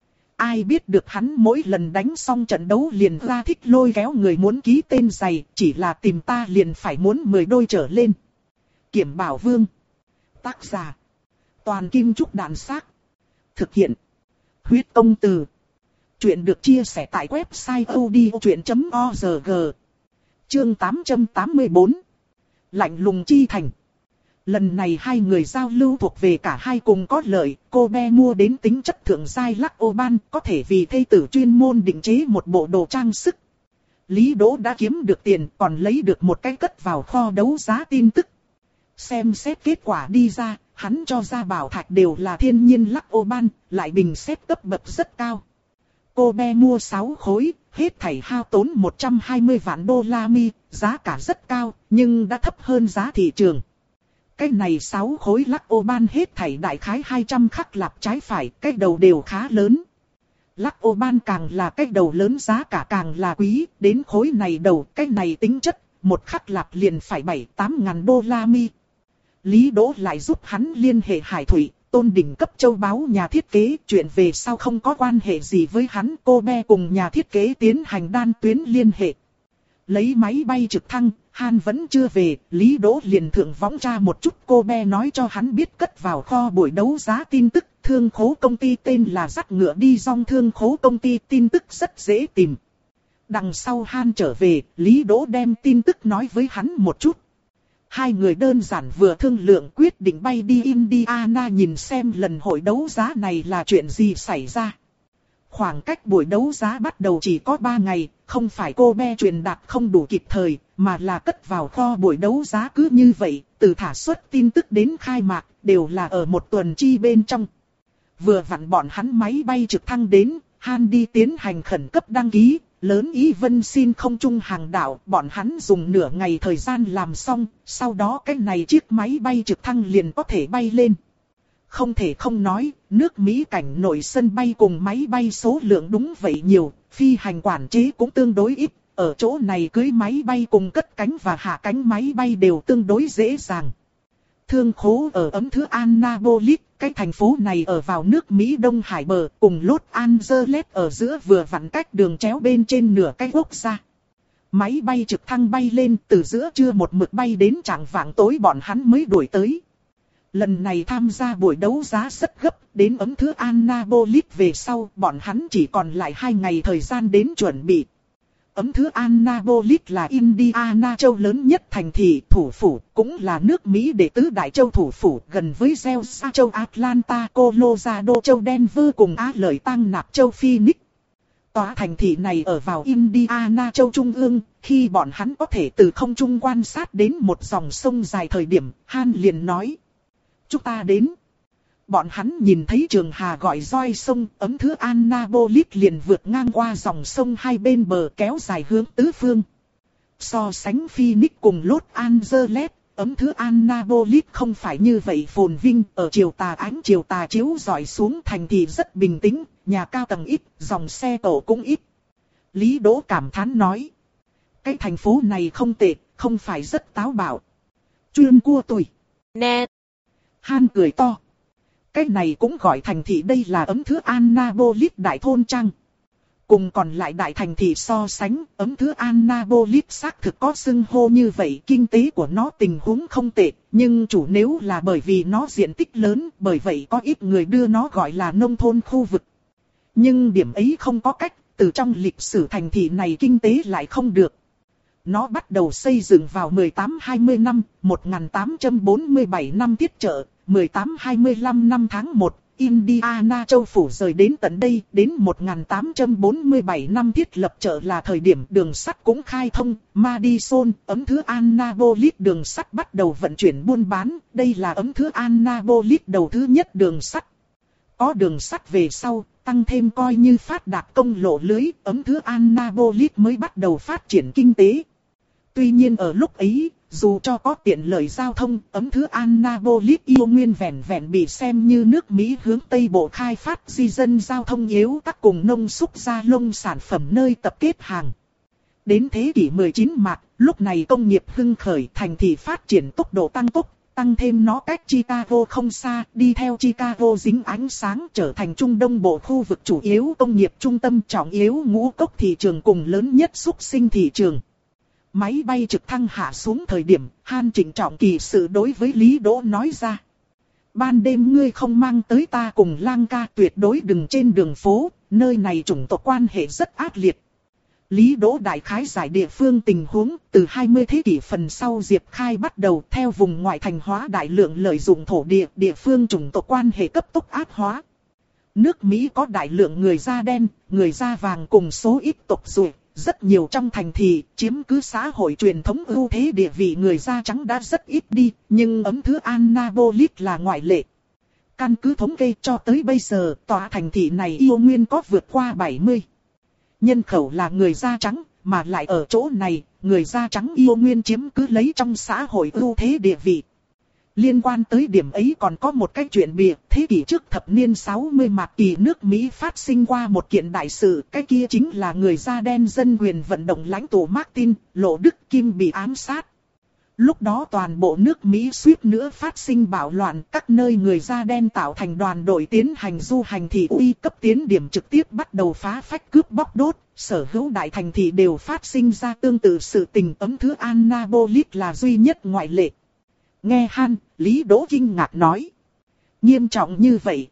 Ai biết được hắn mỗi lần đánh xong trận đấu liền ra thích lôi kéo người muốn ký tên giày, chỉ là tìm ta liền phải muốn mười đôi trở lên. Kiểm Bảo Vương. Tác giả. Toàn Kim Trúc Đàn Xác. Thực hiện. Huyết Công Từ. Chuyện được chia sẻ tại website odchuyện chấm org. Chương tám trăm tám mươi bốn. Lạnh lùng chi thành. Lần này hai người giao lưu thuộc về cả hai cùng có lợi, Kobe mua đến tính chất thượng giai Luck Oban, có thể vì thê tử chuyên môn định chế một bộ đồ trang sức. Lý Đỗ đã kiếm được tiền, còn lấy được một cái cất vào kho đấu giá tin tức. Xem xét kết quả đi ra, hắn cho ra bảo thạch đều là thiên nhiên Luck Oban, lại bình xét cấp bậc rất cao. Kobe mua sáu khối, hết thảy hao tốn một trăm hai mươi vạn đô la Mi, giá cả rất cao, nhưng đã thấp hơn giá thị trường. Cái này sáu khối Luck Oban hết thảy đại khái hai trăm khắc lạp trái phải, cái đầu đều khá lớn. Luck Oban càng là cái đầu lớn giá cả càng là quý, đến khối này đầu, cái này tính chất, một khắc lạp liền phải bảy tám ngàn đô la Mi. Lý Đỗ lại giúp hắn liên hệ Hải Thủy, Tôn đỉnh cấp châu báu nhà thiết kế, chuyện về sau không có quan hệ gì với hắn. Kobe cùng nhà thiết kế tiến hành đan tuyến liên hệ. Lấy máy bay trực thăng, Han vẫn chưa về, Lý Đỗ liền thượng võng tra một chút. Kobe nói cho hắn biết cất vào kho buổi đấu giá tin tức, thương khố công ty tên là dắt ngựa đi dong thương khố công ty, tin tức rất dễ tìm. Đằng sau Han trở về, Lý Đỗ đem tin tức nói với hắn một chút. Hai người đơn giản vừa thương lượng quyết định bay đi Indiana nhìn xem lần hội đấu giá này là chuyện gì xảy ra. Khoảng cách buổi đấu giá bắt đầu chỉ có ba ngày, không phải Kobe truyền đạt không đủ kịp thời, mà là cất vào kho buổi đấu giá cứ như vậy, từ thả xuất tin tức đến khai mạc, đều là ở một tuần chi bên trong. Vừa vặn bọn hắn máy bay trực thăng đến, Han đi tiến hành khẩn cấp đăng ký. Lớn ý vân xin không trung hàng đảo, bọn hắn dùng nửa ngày thời gian làm xong, sau đó cái này chiếc máy bay trực thăng liền có thể bay lên. Không thể không nói, nước Mỹ cảnh nội sân bay cùng máy bay số lượng đúng vậy nhiều, phi hành quản chế cũng tương đối ít, ở chỗ này cưới máy bay cùng cất cánh và hạ cánh máy bay đều tương đối dễ dàng. Thương khố ở ấm thứ Annapolis, cái thành phố này ở vào nước Mỹ Đông Hải bờ, cùng Los Angeles ở giữa vừa vặn cách đường chéo bên trên nửa cái quốc gia. Máy bay trực thăng bay lên, từ giữa trưa một mực bay đến chạng vạng tối bọn hắn mới đuổi tới. Lần này tham gia buổi đấu giá rất gấp, đến ấm thứ Annapolis về sau, bọn hắn chỉ còn lại hai ngày thời gian đến chuẩn bị. Ấm thứ Annapolis là Indiana châu lớn nhất thành thị, thủ phủ, cũng là nước Mỹ đệ tứ đại châu thủ phủ, gần với Georgia châu Atlanta, Colorado châu Denver cùng Á Lợi Tăng Nạp châu Phoenix. Tòa thành thị này ở vào Indiana châu trung ương, khi bọn hắn có thể từ không trung quan sát đến một dòng sông dài thời điểm, Han liền nói: chúng ta đến. Bọn hắn nhìn thấy trường hà gọi roi sông, ấm thứ Annapolis liền vượt ngang qua dòng sông hai bên bờ kéo dài hướng tứ phương. So sánh Phoenix cùng Los Angeles, ấm thứ Annapolis không phải như vậy phồn vinh, ở chiều tà ánh chiều tà chiếu rọi xuống thành thị rất bình tĩnh, nhà cao tầng ít, dòng xe cộ cũng ít. Lý Đỗ cảm thán nói: cái thành phố này không tệ, không phải rất táo bạo. Chuyên cua tuổi. Nè. Han cười to. Cái này cũng gọi thành thị, đây là ấm thứ Annapolis đại thôn trang. Cùng còn lại đại thành thị so sánh, ấm thứ Annapolis xác thực có xưng hô như vậy, kinh tế của nó tình huống không tệ, nhưng chủ nếu là bởi vì nó diện tích lớn, bởi vậy có ít người đưa nó gọi là nông thôn khu vực. Nhưng điểm ấy không có cách, từ trong lịch sử thành thị này kinh tế lại không được. Nó bắt đầu xây dựng vào mười tám hai mươi năm, một nghìn tám trăm bốn mươi bảy năm thiết trợ, mười tám hai mươi lăm năm tháng một, Indiana châu phủ rời đến tận đây, đến một nghìn tám trăm bốn mươi bảy năm thiết lập chợ là thời điểm đường sắt cũng khai thông, Madison, ấm thứ Annapolis đường sắt bắt đầu vận chuyển buôn bán, đây là ấm thứ Annapolis đầu thứ nhất đường sắt. Có đường sắt về sau, tăng thêm coi như phát đạt công lộ lưới, ấm thứ Annapolis mới bắt đầu phát triển kinh tế. Tuy nhiên ở lúc ấy, dù cho có tiện lợi giao thông, ấm thứ Annapolis yêu nguyên vẹn vẹn bị xem như nước Mỹ hướng Tây Bộ khai phát di dân giao thông yếu tắc cùng nông súc gia lông sản phẩm nơi tập kết hàng. Đến thế kỷ mười chín mạt, lúc này công nghiệp hưng khởi, thành thị phát triển tốc độ tăng tốc, tăng thêm nó cách Chicago không xa, đi theo Chicago dính ánh sáng trở thành Trung Đông Bộ khu vực chủ yếu công nghiệp trung tâm trọng yếu ngũ cốc thị trường cùng lớn nhất xúc sinh thị trường. Máy bay trực thăng hạ xuống thời điểm, Han trịnh trọng kỳ sự đối với Lý Đỗ nói ra: ban đêm ngươi không mang tới ta cùng Lang ca, tuyệt đối đừng trên đường phố, nơi này chủng tộc quan hệ rất ác liệt. Lý Đỗ đại khái giải địa phương tình huống, từ hai mươi thế kỷ phần sau Diệp Khai bắt đầu theo vùng ngoại thành hóa đại lượng lợi dụng thổ địa, địa phương chủng tộc quan hệ cấp tốc ác hóa. Nước Mỹ có đại lượng người da đen, người da vàng cùng số ít tộc ruột, rất nhiều trong thành thị chiếm cứ xã hội truyền thống ưu thế địa vị người da trắng đã rất ít đi, nhưng ấm thứ Annapolis là ngoại lệ. Căn cứ thống kê cho tới bây giờ, tòa thành thị này yêu nguyên có vượt qua bảy mươi nhân khẩu là người da trắng, mà lại ở chỗ này, người da trắng yêu nguyên chiếm cứ lấy trong xã hội ưu thế địa vị. Liên quan tới điểm ấy còn có một cái chuyện bịa, thế kỷ trước thập niên sáu mươi mạt kỳ nước Mỹ phát sinh qua một kiện đại sự, cái kia chính là người da đen dân quyền vận động lãnh tụ Martin, Lộ Đức Kim bị ám sát. Lúc đó toàn bộ nước Mỹ suýt nữa phát sinh bạo loạn, các nơi người da đen tạo thành đoàn đội tiến hành du hành thị uy cấp tiến điểm trực tiếp bắt đầu phá phách cướp bóc đốt, sở hữu đại thành thị đều phát sinh ra tương tự sự tình. Ấm thứ Annapolis là duy nhất ngoại lệ. Nghe Han, Lý Đỗ kinh ngạc nói. Nghiêm trọng như vậy.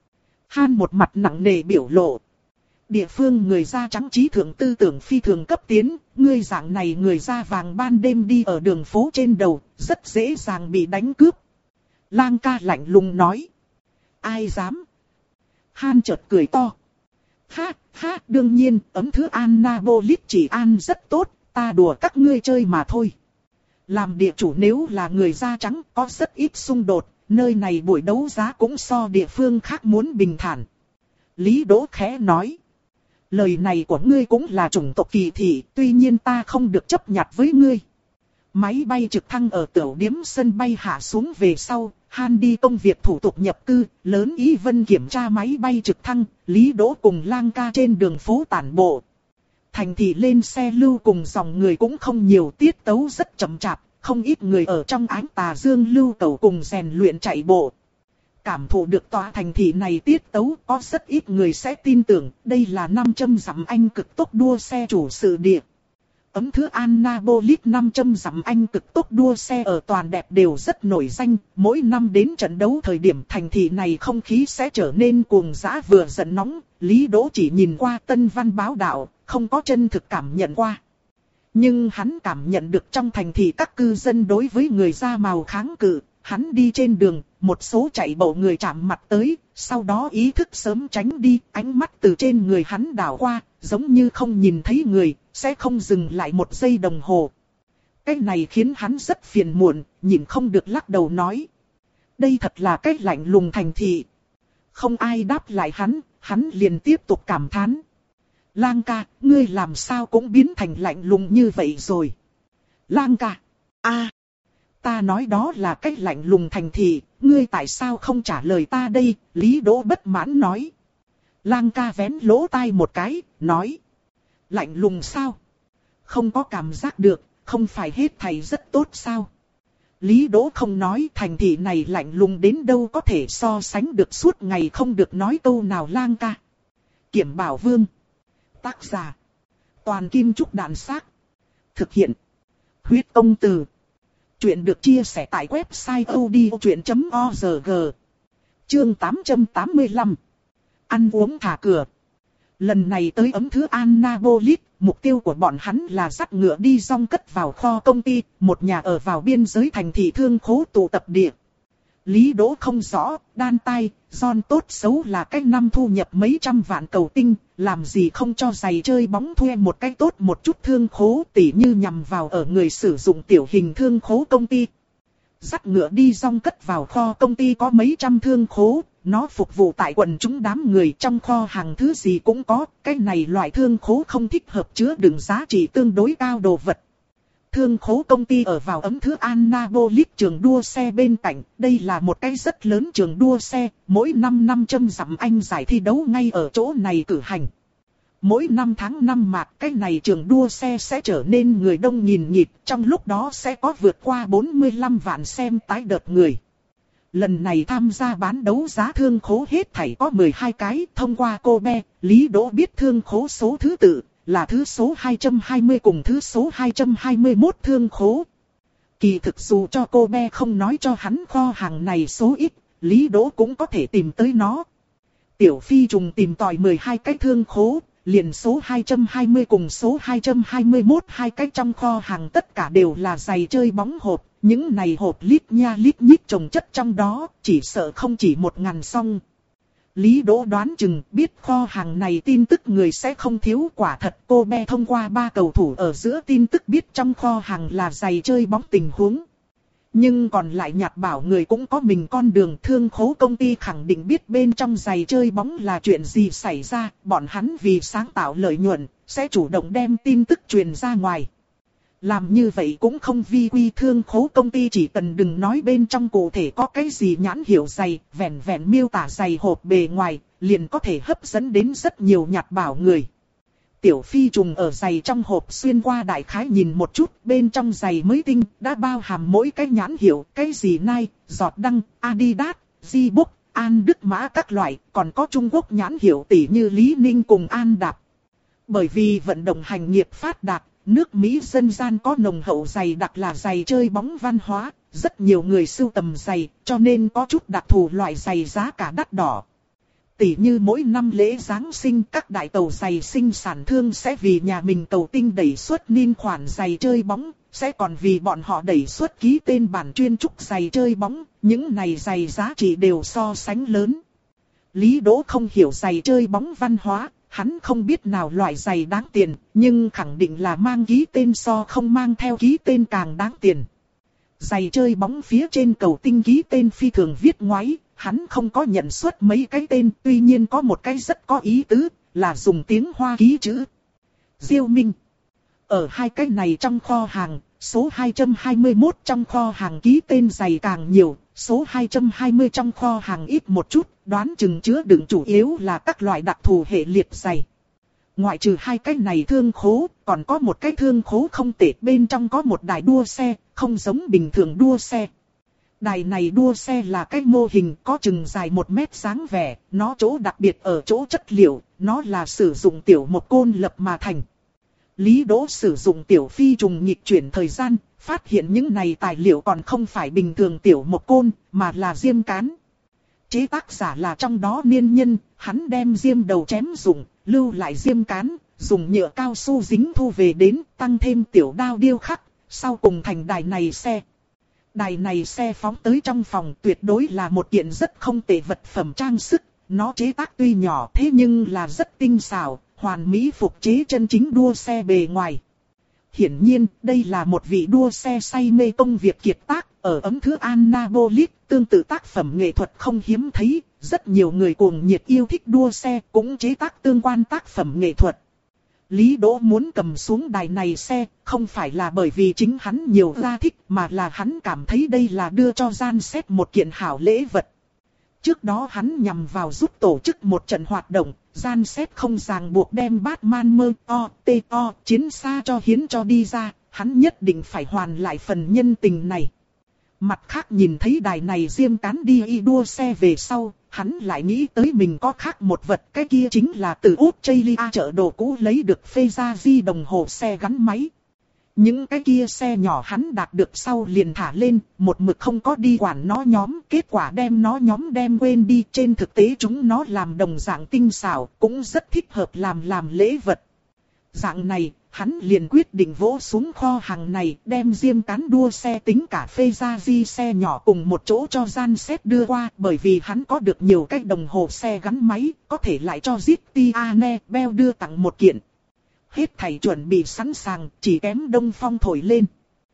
Han một mặt nặng nề biểu lộ. Địa phương người da trắng trí thượng tư tưởng phi thường cấp tiến, ngươi dạng này người da vàng ban đêm đi ở đường phố trên đầu, rất dễ dàng bị đánh cướp. Lang ca lạnh lùng nói. Ai dám? Han chợt cười to. Ha, ha, đương nhiên, ấm thứ Annapolis chỉ an rất tốt, ta đùa các ngươi chơi mà thôi. Làm địa chủ nếu là người da trắng có rất ít xung đột, nơi này buổi đấu giá cũng so địa phương khác muốn bình thản. Lý Đỗ khẽ nói. Lời này của ngươi cũng là chủng tộc kỳ thị, tuy nhiên ta không được chấp nhặt với ngươi. Máy bay trực thăng ở tiểu điếm sân bay hạ xuống về sau, Han đi công việc thủ tục nhập cư, lớn ý vân kiểm tra máy bay trực thăng, Lý Đỗ cùng Lang ca trên đường phố tản bộ. Thành thị lên xe lưu cùng dòng người cũng không nhiều, tiết tấu rất chậm chạp, không ít người ở trong ánh tà dương lưu tẩu cùng rèn luyện chạy bộ. Cảm thụ được tòa thành thị này tiết tấu, có rất ít người sẽ tin tưởng đây là năm trăm dặm Anh cực tốc đua xe chủ sự địa. Ấm thứ Annapolis năm trăm dặm Anh cực tốc đua xe ở toàn đẹp đều rất nổi danh, mỗi năm đến trận đấu thời điểm thành thị này không khí sẽ trở nên cuồng dã vừa giận nóng. Lý Đỗ chỉ nhìn qua tân văn báo đạo, không có chân thực cảm nhận qua. Nhưng hắn cảm nhận được trong thành thị các cư dân đối với người da màu kháng cự. Hắn đi trên đường, một số chạy bộ người chạm mặt tới, sau đó ý thức sớm tránh đi, ánh mắt từ trên người hắn đảo qua, giống như không nhìn thấy người, sẽ không dừng lại một giây đồng hồ. Cái này khiến hắn rất phiền muộn, nhìn không được lắc đầu nói. Đây thật là cái lạnh lùng thành thị. Không ai đáp lại hắn, hắn liền tiếp tục cảm thán. Lang ca, ngươi làm sao cũng biến thành lạnh lùng như vậy rồi. Lang ca, a, ta nói đó là cách lạnh lùng thành thị, ngươi tại sao không trả lời ta đây? Lý Đỗ bất mãn nói. Lang ca vén lỗ tai một cái, nói. Lạnh lùng sao? Không có cảm giác được, không phải hết thảy rất tốt sao? Lý Đỗ không nói, thành thị này lạnh lùng đến đâu có thể so sánh được suốt ngày không được nói câu nào. Lang ca. Kiểm Bảo Vương. Tác giả. Toàn Kim Trúc Đạn Xác. Thực hiện. Huyết Công Từ. Chuyện được chia sẻ tại website odchuyện chấm org. Chương tám trăm tám mươi lăm. Ăn uống thả cửa. Lần này tới ấm thứ Annapolis, mục tiêu của bọn hắn là dắt ngựa đi rong cất vào kho công ty, một nhà ở vào biên giới thành thị thương khố tụ tập địa. Lý Đỗ không rõ, đan tai, John tốt xấu là cách năm thu nhập mấy trăm vạn cầu tinh, làm gì không cho giày chơi bóng thuê một cách tốt một chút thương khố, tỉ như nhằm vào ở người sử dụng tiểu hình thương khố công ty. Dắt ngựa đi rong cất vào kho công ty có mấy trăm thương khố, nó phục vụ tại quần chúng đám người, trong kho hàng thứ gì cũng có, cái này loại thương khố không thích hợp chứa đựng giá trị tương đối cao đồ vật. Thương khố công ty ở vào ấm thứ Annapolis trường đua xe bên cạnh, đây là một cái rất lớn trường đua xe, mỗi năm năm trăm dặm Anh giải thi đấu ngay ở chỗ này cử hành. Mỗi năm tháng năm mạt cái này trường đua xe sẽ trở nên người đông nghìn nghịt, trong lúc đó sẽ có vượt qua bốn mươi lăm vạn xem tái đợt người. Lần này tham gia bán đấu giá thương khố hết thảy có mười hai cái, thông qua cô bé, Lý Đỗ biết thương khố số thứ tự là thứ số hai trăm hai mươi cùng thứ số hai trăm hai mươi mốt thương khố. Kỳ thực dù cho cô bé không nói cho hắn kho hàng này số ít, Lý Đỗ cũng có thể tìm tới nó. Tiểu Phi trùng tìm tòi mười hai cái thương khố, liền số hai trăm hai mươi cùng số hai trăm hai mươi mốt hai cái trong kho hàng tất cả đều là giày chơi bóng hộp. Những này hộp lít nha lít nhít chồng chất trong đó, chỉ sợ không chỉ một ngàn song. Lý Đỗ đoán chừng biết kho hàng này tin tức người sẽ không thiếu, quả thật cô bé thông qua ba cầu thủ ở giữa tin tức biết trong kho hàng là giày chơi bóng tình huống. Nhưng còn lại nhặt bảo người cũng có mình con đường, thương khố công ty khẳng định biết bên trong giày chơi bóng là chuyện gì xảy ra, bọn hắn vì sáng tạo lợi nhuận, sẽ chủ động đem tin tức truyền ra ngoài. Làm như vậy cũng không vi quy thương khố công ty, chỉ cần đừng nói bên trong cụ thể có cái gì nhãn hiệu giày, vẹn vẹn miêu tả giày hộp bề ngoài, liền có thể hấp dẫn đến rất nhiều nhặt bảo người. Tiểu Phi trùng ở giày trong hộp xuyên qua đại khái nhìn một chút, bên trong giày mới tinh, đã bao hàm mỗi cái nhãn hiệu, cái gì Nike, Jordan, Adidas, Reebok, An Đức Mã các loại, còn có Trung Quốc nhãn hiệu tỷ như Lý Ninh cùng An Đạp. Bởi vì vận động hành nghiệp phát đạt, nước Mỹ dân gian có nồng hậu giày đặc là giày chơi bóng văn hóa, rất nhiều người sưu tầm giày, cho nên có chút đặc thù loại giày giá cả đắt đỏ. Tỷ như mỗi năm lễ Giáng sinh các đại tàu giày sinh sản thương sẽ vì nhà mình tàu tinh đẩy xuất niên khoản giày chơi bóng, sẽ còn vì bọn họ đẩy xuất ký tên bản chuyên trúc giày chơi bóng, những này giày giá trị đều so sánh lớn. Lý Đỗ không hiểu giày chơi bóng văn hóa, hắn không biết nào loại giày đáng tiền, nhưng khẳng định là mang ký tên so không mang theo ký tên càng đáng tiền. Giày chơi bóng phía trên cầu tinh ký tên phi thường viết ngoáy. Hắn không có nhận xuất mấy cái tên, tuy nhiên có một cái rất có ý tứ, là dùng tiếng Hoa ký chữ Diêu Minh. Ở hai cái này trong kho hàng, số hai trăm hai mươi mốt trong kho hàng ký tên giày càng nhiều, số hai trăm hai mươi trong kho hàng ít một chút, đoán chừng chứa đựng chủ yếu là các loại đặc thù hệ liệt giày. Ngoại trừ hai cái này thương khố, còn có một cái thương khố không tệ, bên trong có một đài đua xe, không giống bình thường đua xe. Đài này đua xe là cái mô hình có chừng dài một mét dáng vẻ, nó chỗ đặc biệt ở chỗ chất liệu, nó là sử dụng tiểu một côn lập mà thành. Lý Đỗ sử dụng tiểu phi trùng nghịch chuyển thời gian, phát hiện những này tài liệu còn không phải bình thường tiểu một côn, mà là diêm cán. Chế tác giả là trong đó niên nhân, hắn đem diêm đầu chém dụng, lưu lại diêm cán, dùng nhựa cao su dính thu về đến, tăng thêm tiểu đao điêu khắc, sau cùng thành đài này xe. Đài này xe phóng tới trong phòng tuyệt đối là một kiện rất không tệ vật phẩm trang sức, nó chế tác tuy nhỏ thế nhưng là rất tinh xảo, hoàn mỹ phục chế chân chính đua xe bề ngoài. Hiển nhiên, đây là một vị đua xe say mê công việc kiệt tác, ở ấm thứ Annapolis, tương tự tác phẩm nghệ thuật không hiếm thấy, rất nhiều người cuồng nhiệt yêu thích đua xe cũng chế tác tương quan tác phẩm nghệ thuật. Lý Đỗ muốn cầm xuống đài này xe, không phải là bởi vì chính hắn nhiều ra thích, mà là hắn cảm thấy đây là đưa cho Gian Xét một kiện hảo lễ vật. Trước đó hắn nhằm vào giúp tổ chức một trận hoạt động, Gian Xét không ràng buộc đem Batman mơ o, tê o, chiến xa cho hiến cho đi ra, hắn nhất định phải hoàn lại phần nhân tình này. Mặt khác nhìn thấy đài này diêm cán đi y đua xe về sau, hắn lại nghĩ tới mình có khác một vật, cái kia chính là từ Australia chợ đồ cũ lấy được phê ra di đồng hồ xe gắn máy. Những cái kia xe nhỏ hắn đạt được sau liền thả lên, một mực không có đi quản nó nhóm, kết quả đem nó nhóm đem quên đi, trên thực tế chúng nó làm đồng dạng tinh xảo, cũng rất thích hợp làm làm lễ vật. Dạng này, hắn liền quyết định vỗ xuống kho hàng này, đem diêm cán đua xe tính cả phê ra di xe nhỏ cùng một chỗ cho Gian Xét đưa qua, bởi vì hắn có được nhiều cái đồng hồ xe gắn máy, có thể lại cho Zitiane Bell đưa tặng một kiện. Hết thảy chuẩn bị sẵn sàng, chỉ kém đông phong thổi lên.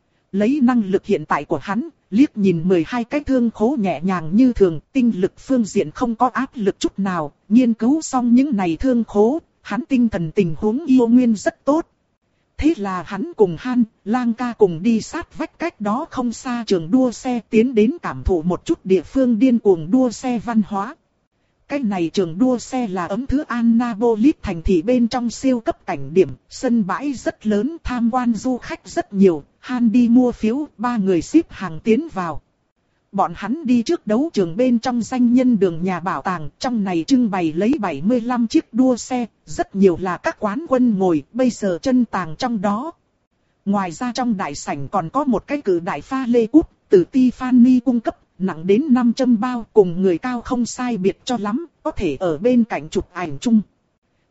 Lấy năng lực hiện tại của hắn, liếc nhìn mười hai cái thương khố nhẹ nhàng như thường, tinh lực phương diện không có áp lực chút nào, nghiên cứu xong những này thương khố, hắn tinh thần tình huống yêu nguyên rất tốt. Thế là hắn cùng Han, Lang ca cùng đi sát vách cách đó không xa trường đua xe tiến đến cảm thụ một chút địa phương điên cuồng đua xe văn hóa. Cái này trường đua xe là ấm thứ Annapolis thành thị bên trong siêu cấp cảnh điểm, sân bãi rất lớn, tham quan du khách rất nhiều, Han đi mua phiếu, ba người xếp hàng tiến vào. Bọn hắn đi trước đấu trường bên trong danh nhân đường nhà bảo tàng, trong này trưng bày lấy bảy mươi lăm chiếc đua xe, rất nhiều là các quán quân ngồi, bây giờ chân tàng trong đó. Ngoài ra trong đại sảnh còn có một cái cự đại pha lê cúp, từ Tiffany cung cấp, nặng đến năm trăm bao, cùng người cao không sai biệt cho lắm, có thể ở bên cạnh chụp ảnh chung.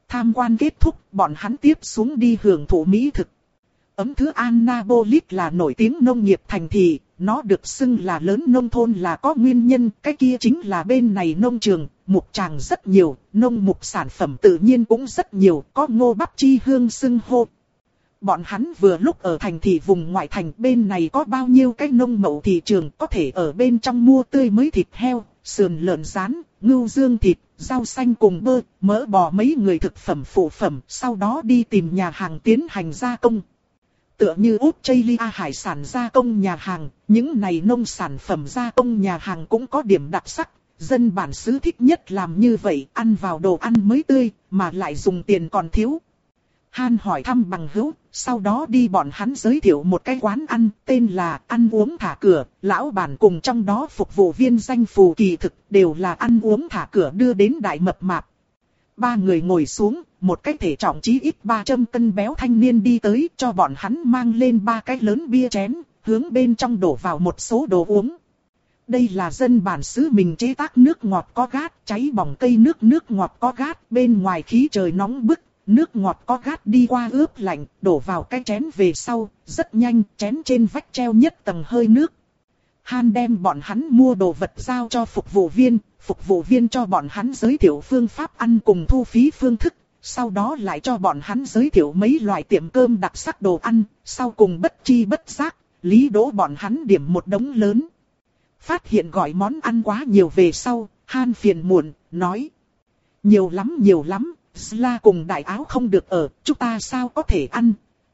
Tham quan kết thúc, bọn hắn tiếp xuống đi hưởng thụ mỹ thực. Ấm thứ Annapolis là nổi tiếng nông nghiệp thành thị, nó được xưng là lớn nông thôn là có nguyên nhân, cái kia chính là bên này nông trường, mục tràng rất nhiều, nông mục sản phẩm tự nhiên cũng rất nhiều, có ngô bắp chi hương xưng hô. Bọn hắn vừa lúc ở thành thị vùng ngoại thành, bên này có bao nhiêu cái nông mậu thị trường, có thể ở bên trong mua tươi mới thịt heo, sườn lợn rán, ngưu dương thịt, rau xanh cùng bơ, mỡ bò mấy người thực phẩm phụ phẩm, sau đó đi tìm nhà hàng tiến hành gia công. Tựa như Australia hải sản gia công nhà hàng, những này nông sản phẩm gia công nhà hàng cũng có điểm đặc sắc. Dân bản xứ thích nhất làm như vậy, ăn vào đồ ăn mới tươi, mà lại dùng tiền còn thiếu. Han hỏi thăm bằng hữu, sau đó đi bọn hắn giới thiệu một cái quán ăn, tên là Ăn Uống Thả Cửa. Lão bản cùng trong đó phục vụ viên danh phù kỳ thực, đều là ăn uống thả cửa đưa đến đại mập mạp. Ba người ngồi xuống, một cái thể trọng chí ít ba trăm cân béo thanh niên đi tới, cho bọn hắn mang lên ba cái lớn bia chén, hướng bên trong đổ vào một số đồ uống. Đây là dân bản xứ mình chế tác nước ngọt có gát, cháy bỏng cây nước nước ngọt có gát, bên ngoài khí trời nóng bức, nước ngọt có gát đi qua ướp lạnh, đổ vào cái chén về sau, rất nhanh, chén trên vách treo nhất tầng hơi nước. Han đem bọn hắn mua đồ vật giao cho phục vụ viên, phục vụ viên cho bọn hắn giới thiệu phương pháp ăn cùng thu phí phương thức, sau đó lại cho bọn hắn giới thiệu mấy loại tiệm cơm đặc sắc đồ ăn, sau cùng bất chi bất giác, Lý Đỗ bọn hắn điểm một đống lớn. Phát hiện gọi món ăn quá nhiều về sau, Han phiền muộn, nói. Nhiều lắm nhiều lắm, Sla cùng đại áo không được ở, chúng ta sao có thể ăn.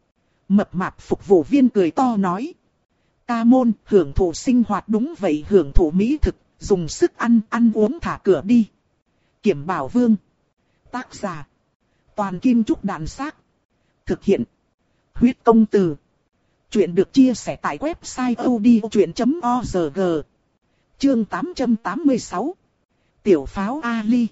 Mập mạp phục vụ viên cười to nói. Ca môn, hưởng thụ sinh hoạt đúng vậy, hưởng thụ mỹ thực, dùng sức ăn, ăn uống thả cửa đi. Kiểm Bảo Vương. Tác giả. Toàn Kim Trúc Đạn Xác. Thực hiện. Huyết Công Từ. Chuyện được chia sẻ tại website odchuyện chấm org. Chương tám trăm tám mươi sáu. Tiểu pháo Ali.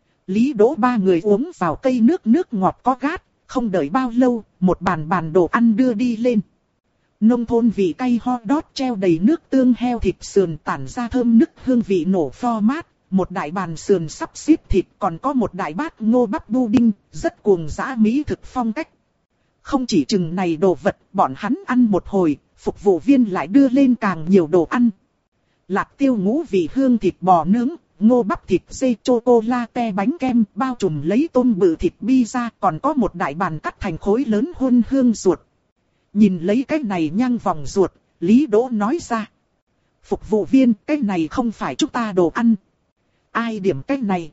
Lý Đỗ ba người uống vào cây nước nước ngọt có gát, không đợi bao lâu, một bàn bàn đồ ăn đưa đi lên. Nông thôn vị cay hot dog treo đầy nước tương heo thịt sườn tản ra thơm nức hương vị nổ pho mát, một đại bàn sườn sắp xếp thịt, còn có một đại bát ngô bắp pudding, rất cuồng dã mỹ thực phong cách. Không chỉ chừng này đồ vật, bọn hắn ăn một hồi, phục vụ viên lại đưa lên càng nhiều đồ ăn. Lạc tiêu ngũ vị hương thịt bò nướng, ngô bắp thịt dê chocolate bánh kem, bao trùm lấy tôm bự thịt pizza, còn có một đại bàn cắt thành khối lớn huân hương ruột. Nhìn lấy cái này nhang vòng ruột, Lý Đỗ nói ra. Phục vụ viên, cái này không phải chúng ta đồ ăn. Ai điểm cái này?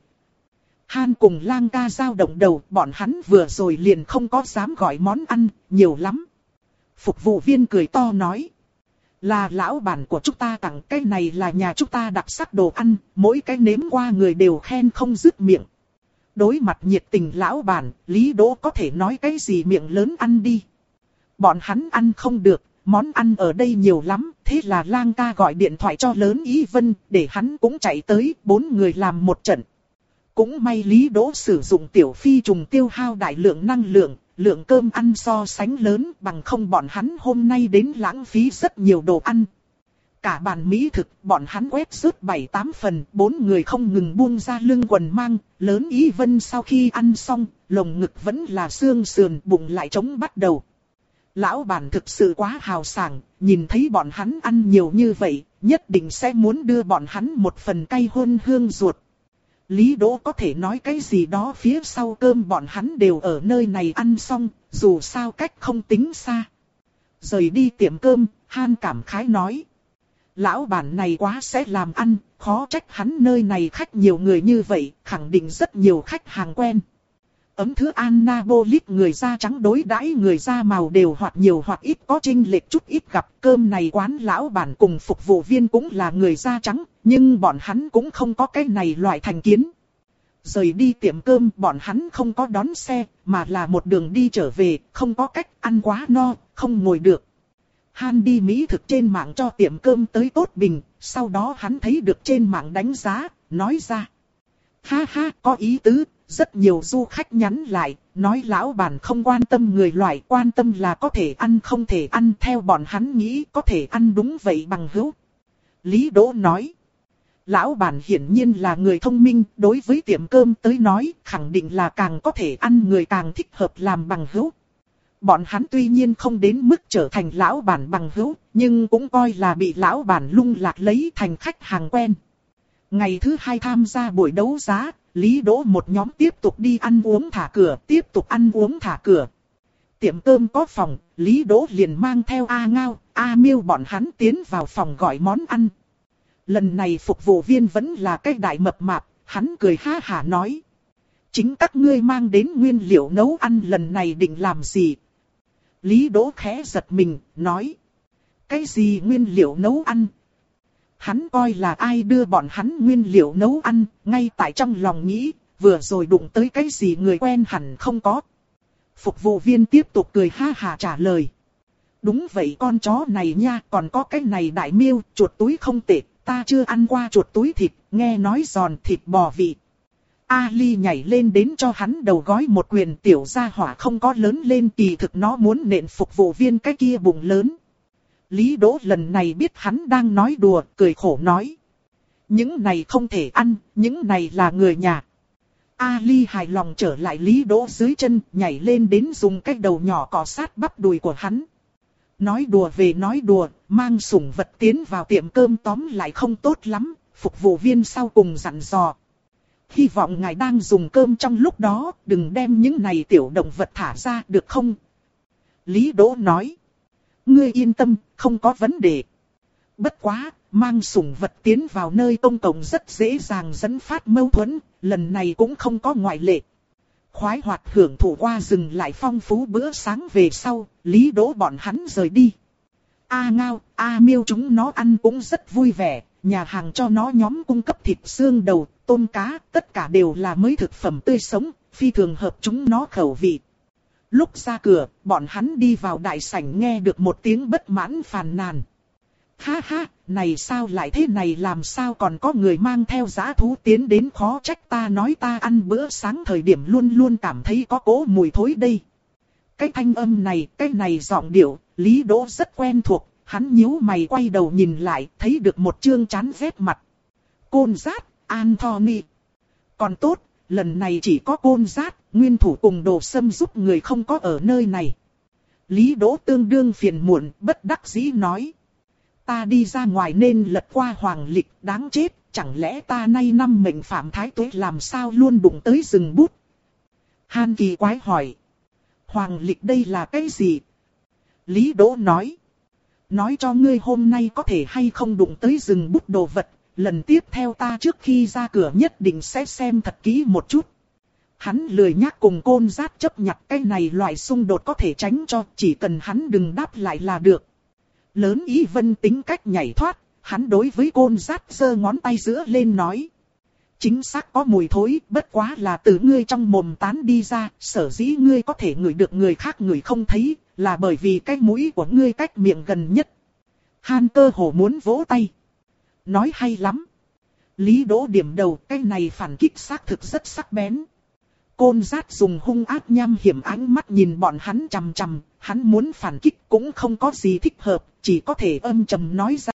Han cùng Lang ca giao động đầu, bọn hắn vừa rồi liền không có dám gọi món ăn, nhiều lắm. Phục vụ viên cười to nói. Là lão bản của chúng ta tặng, cái này là nhà chúng ta đặc sắc đồ ăn, mỗi cái nếm qua người đều khen không dứt miệng. Đối mặt nhiệt tình lão bản, Lý Đỗ có thể nói cái gì miệng lớn ăn đi. Bọn hắn ăn không được, món ăn ở đây nhiều lắm, thế là Lang ca gọi điện thoại cho Lớn Ý Vân, để hắn cũng chạy tới, bốn người làm một trận. Cũng may Lý Đỗ sử dụng tiểu phi trùng tiêu hao đại lượng năng lượng, lượng cơm ăn so sánh lớn, bằng không bọn hắn hôm nay đến lãng phí rất nhiều đồ ăn. Cả bàn mỹ thực, bọn hắn quét rớt bảy tám phần, bốn người không ngừng buông ra lưng quần mang. Lớn Ý Vân sau khi ăn xong, lồng ngực vẫn là xương sườn, bụng lại trống bắt đầu. Lão bản thực sự quá hào sảng, nhìn thấy bọn hắn ăn nhiều như vậy, nhất định sẽ muốn đưa bọn hắn một phần cay huân hương ruột. Lý Đỗ có thể nói cái gì đó, phía sau cơm bọn hắn đều ở nơi này ăn xong, dù sao cách không tính xa. Rời đi tiệm cơm, Han cảm khái nói. Lão bản này quá sẽ làm ăn, khó trách hắn nơi này khách nhiều người như vậy, khẳng định rất nhiều khách hàng quen. Ấm thứ Annapolis người da trắng đối đãi người da màu đều hoặc nhiều hoặc ít có chênh lệch chút ít gặp. Cơm này quán lão bản cùng phục vụ viên cũng là người da trắng, nhưng bọn hắn cũng không có cái này loại thành kiến. Rời đi tiệm cơm, bọn hắn không có đón xe, mà là một đường đi trở về, không có cách, ăn quá no, không ngồi được. Han đi mỹ thực trên mạng cho tiệm cơm tới tốt bình, sau đó hắn thấy được trên mạng đánh giá, nói ra. Ha ha, có ý tứ. Rất nhiều du khách nhắn lại, nói lão bản không quan tâm người loại, quan tâm là có thể ăn không thể ăn, theo bọn hắn nghĩ có thể ăn đúng vậy bằng hữu. Lý Đỗ nói, Lão bản hiển nhiên là người thông minh, đối với tiệm cơm tới nói, khẳng định là càng có thể ăn người càng thích hợp làm bằng hữu. Bọn hắn tuy nhiên không đến mức trở thành lão bản bằng hữu, nhưng cũng coi là bị lão bản lung lạc lấy thành khách hàng quen. Ngày thứ hai tham gia buổi đấu giá, Lý Đỗ một nhóm tiếp tục đi ăn uống thả cửa, tiếp tục ăn uống thả cửa. Tiệm cơm có phòng, Lý Đỗ liền mang theo A Ngao, A Miêu bọn hắn tiến vào phòng gọi món ăn. Lần này phục vụ viên vẫn là cái đại mập mạp, hắn cười ha hả nói. Chính các ngươi mang đến nguyên liệu nấu ăn lần này định làm gì? Lý Đỗ khẽ giật mình, nói. Cái gì nguyên liệu nấu ăn? Hắn coi là ai đưa bọn hắn nguyên liệu nấu ăn, ngay tại trong lòng nghĩ, vừa rồi đụng tới cái gì người quen hẳn không có. Phục vụ viên tiếp tục cười ha hả trả lời. Đúng vậy con chó này nha, còn có cái này đại miêu, chuột túi không tệ, ta chưa ăn qua chuột túi thịt, nghe nói giòn thịt bò vị. Ali nhảy lên đến cho hắn đầu gói một quyền, tiểu gia hỏa không có lớn lên, kỳ thực nó muốn nện phục vụ viên cái kia bụng lớn. Lý Đỗ lần này biết hắn đang nói đùa, cười khổ nói. Những này không thể ăn, những này là người nhà. Ali hài lòng trở lại Lý Đỗ dưới chân, nhảy lên đến dùng cái đầu nhỏ cọ sát bắp đùi của hắn. Nói đùa về nói đùa, mang sủng vật tiến vào tiệm cơm tóm lại không tốt lắm, phục vụ viên sau cùng dặn dò. Hy vọng ngài đang dùng cơm trong lúc đó, đừng đem những này tiểu động vật thả ra được không? Lý Đỗ nói. Ngươi yên tâm, không có vấn đề. Bất quá, mang sủng vật tiến vào nơi công cộng rất dễ dàng dẫn phát mâu thuẫn, lần này cũng không có ngoại lệ. Khoái hoạt hưởng thụ qua dừng lại phong phú bữa sáng về sau, Lý Đỗ bọn hắn rời đi. A Ngao, A Miêu chúng nó ăn cũng rất vui vẻ, nhà hàng cho nó nhóm cung cấp thịt xương đầu, tôm cá, tất cả đều là mới thực phẩm tươi sống, phi thường hợp chúng nó khẩu vị. Lúc ra cửa, bọn hắn đi vào đại sảnh nghe được một tiếng bất mãn phàn nàn. Ha ha, này sao lại thế này, làm sao còn có người mang theo dã thú tiến đến, khó trách ta nói ta ăn bữa sáng thời điểm luôn luôn cảm thấy có cỗ mùi thối đây. Cái thanh âm này, cái này giọng điệu, Lý Đỗ rất quen thuộc, hắn nhíu mày quay đầu nhìn lại, thấy được một trương chán ghét mặt. Côn Dát, Anthony. Còn tốt, lần này chỉ có Côn Dát, nguyên thủ cùng Đồ Sâm giúp người không có ở nơi này. Lý Đỗ tương đương phiền muộn, bất đắc dĩ nói. Ta đi ra ngoài nên lật qua hoàng lịch, đáng chết, chẳng lẽ ta nay năm mệnh phạm thái tuế làm sao luôn đụng tới rừng bút? Hàn Kỳ quái hỏi. Hoàng lịch đây là cái gì? Lý Đỗ nói. Nói cho ngươi hôm nay có thể hay không đụng tới rừng bút đồ vật, lần tiếp theo ta trước khi ra cửa nhất định sẽ xem thật kỹ một chút. Hắn lười nhác cùng Côn Dát chấp nhặt cái này loại xung đột có thể tránh cho, chỉ cần hắn đừng đáp lại là được. Lớn ý vân tính cách nhảy thoát, hắn đối với Côn Dát giơ ngón tay giữa lên nói. Chính xác có mùi thối, bất quá là từ ngươi trong mồm tán đi ra, sở dĩ ngươi có thể ngửi được người khác ngửi không thấy, là bởi vì cái mũi của ngươi cách miệng gần nhất. Hàn cơ hồ muốn vỗ tay. Nói hay lắm. Lý Đỗ điểm đầu, cái này phản kích xác thực rất sắc bén. Côn Dát dùng hung ác nham hiểm ánh mắt nhìn bọn hắn chằm chằm, hắn muốn phản kích cũng không có gì thích hợp, chỉ có thể âm trầm nói ra.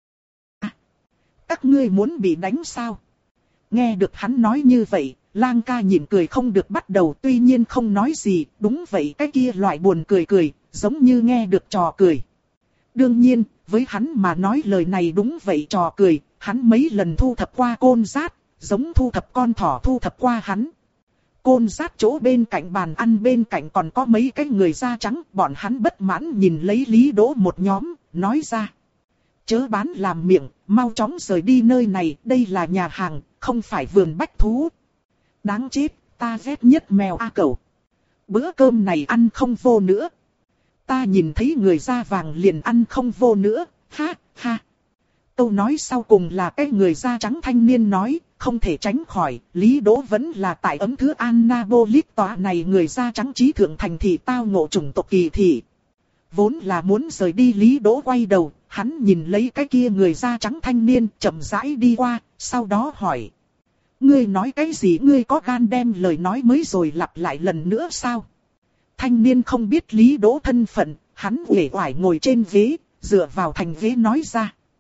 À, các ngươi muốn bị đánh sao? Nghe được hắn nói như vậy, Lang ca nhìn cười không được bắt đầu, tuy nhiên không nói gì, đúng vậy cái kia loại buồn cười cười, giống như nghe được trò cười. Đương nhiên, với hắn mà nói lời này đúng vậy trò cười, hắn mấy lần thu thập qua Côn Dát, giống thu thập con thỏ thu thập qua hắn. Côn Dát chỗ bên cạnh bàn ăn bên cạnh còn có mấy cái người da trắng, bọn hắn bất mãn nhìn lấy Lý Đỗ một nhóm, nói ra. Chớ bán làm miệng, mau chóng rời đi nơi này, đây là nhà hàng, không phải vườn bách thú. Đáng chết, ta ghét nhất mèo A cẩu. Bữa cơm này ăn không vô nữa. Ta nhìn thấy người da vàng liền ăn không vô nữa, ha, ha. Câu nói sau cùng là cái người da trắng thanh niên nói, không thể tránh khỏi, Lý Đỗ vẫn là tại ấm thứ Annapolis tòa này người da trắng trí thượng thành thị tao ngộ chủng tộc kỳ thị. Vốn là muốn rời đi Lý Đỗ quay đầu, hắn nhìn lấy cái kia người da trắng thanh niên chậm rãi đi qua, sau đó hỏi. Ngươi nói cái gì, ngươi có gan đem lời nói mới rồi lặp lại lần nữa sao? Thanh niên không biết Lý Đỗ thân phận, hắn uể oải ngồi trên ghế, dựa vào thành ghế nói ra.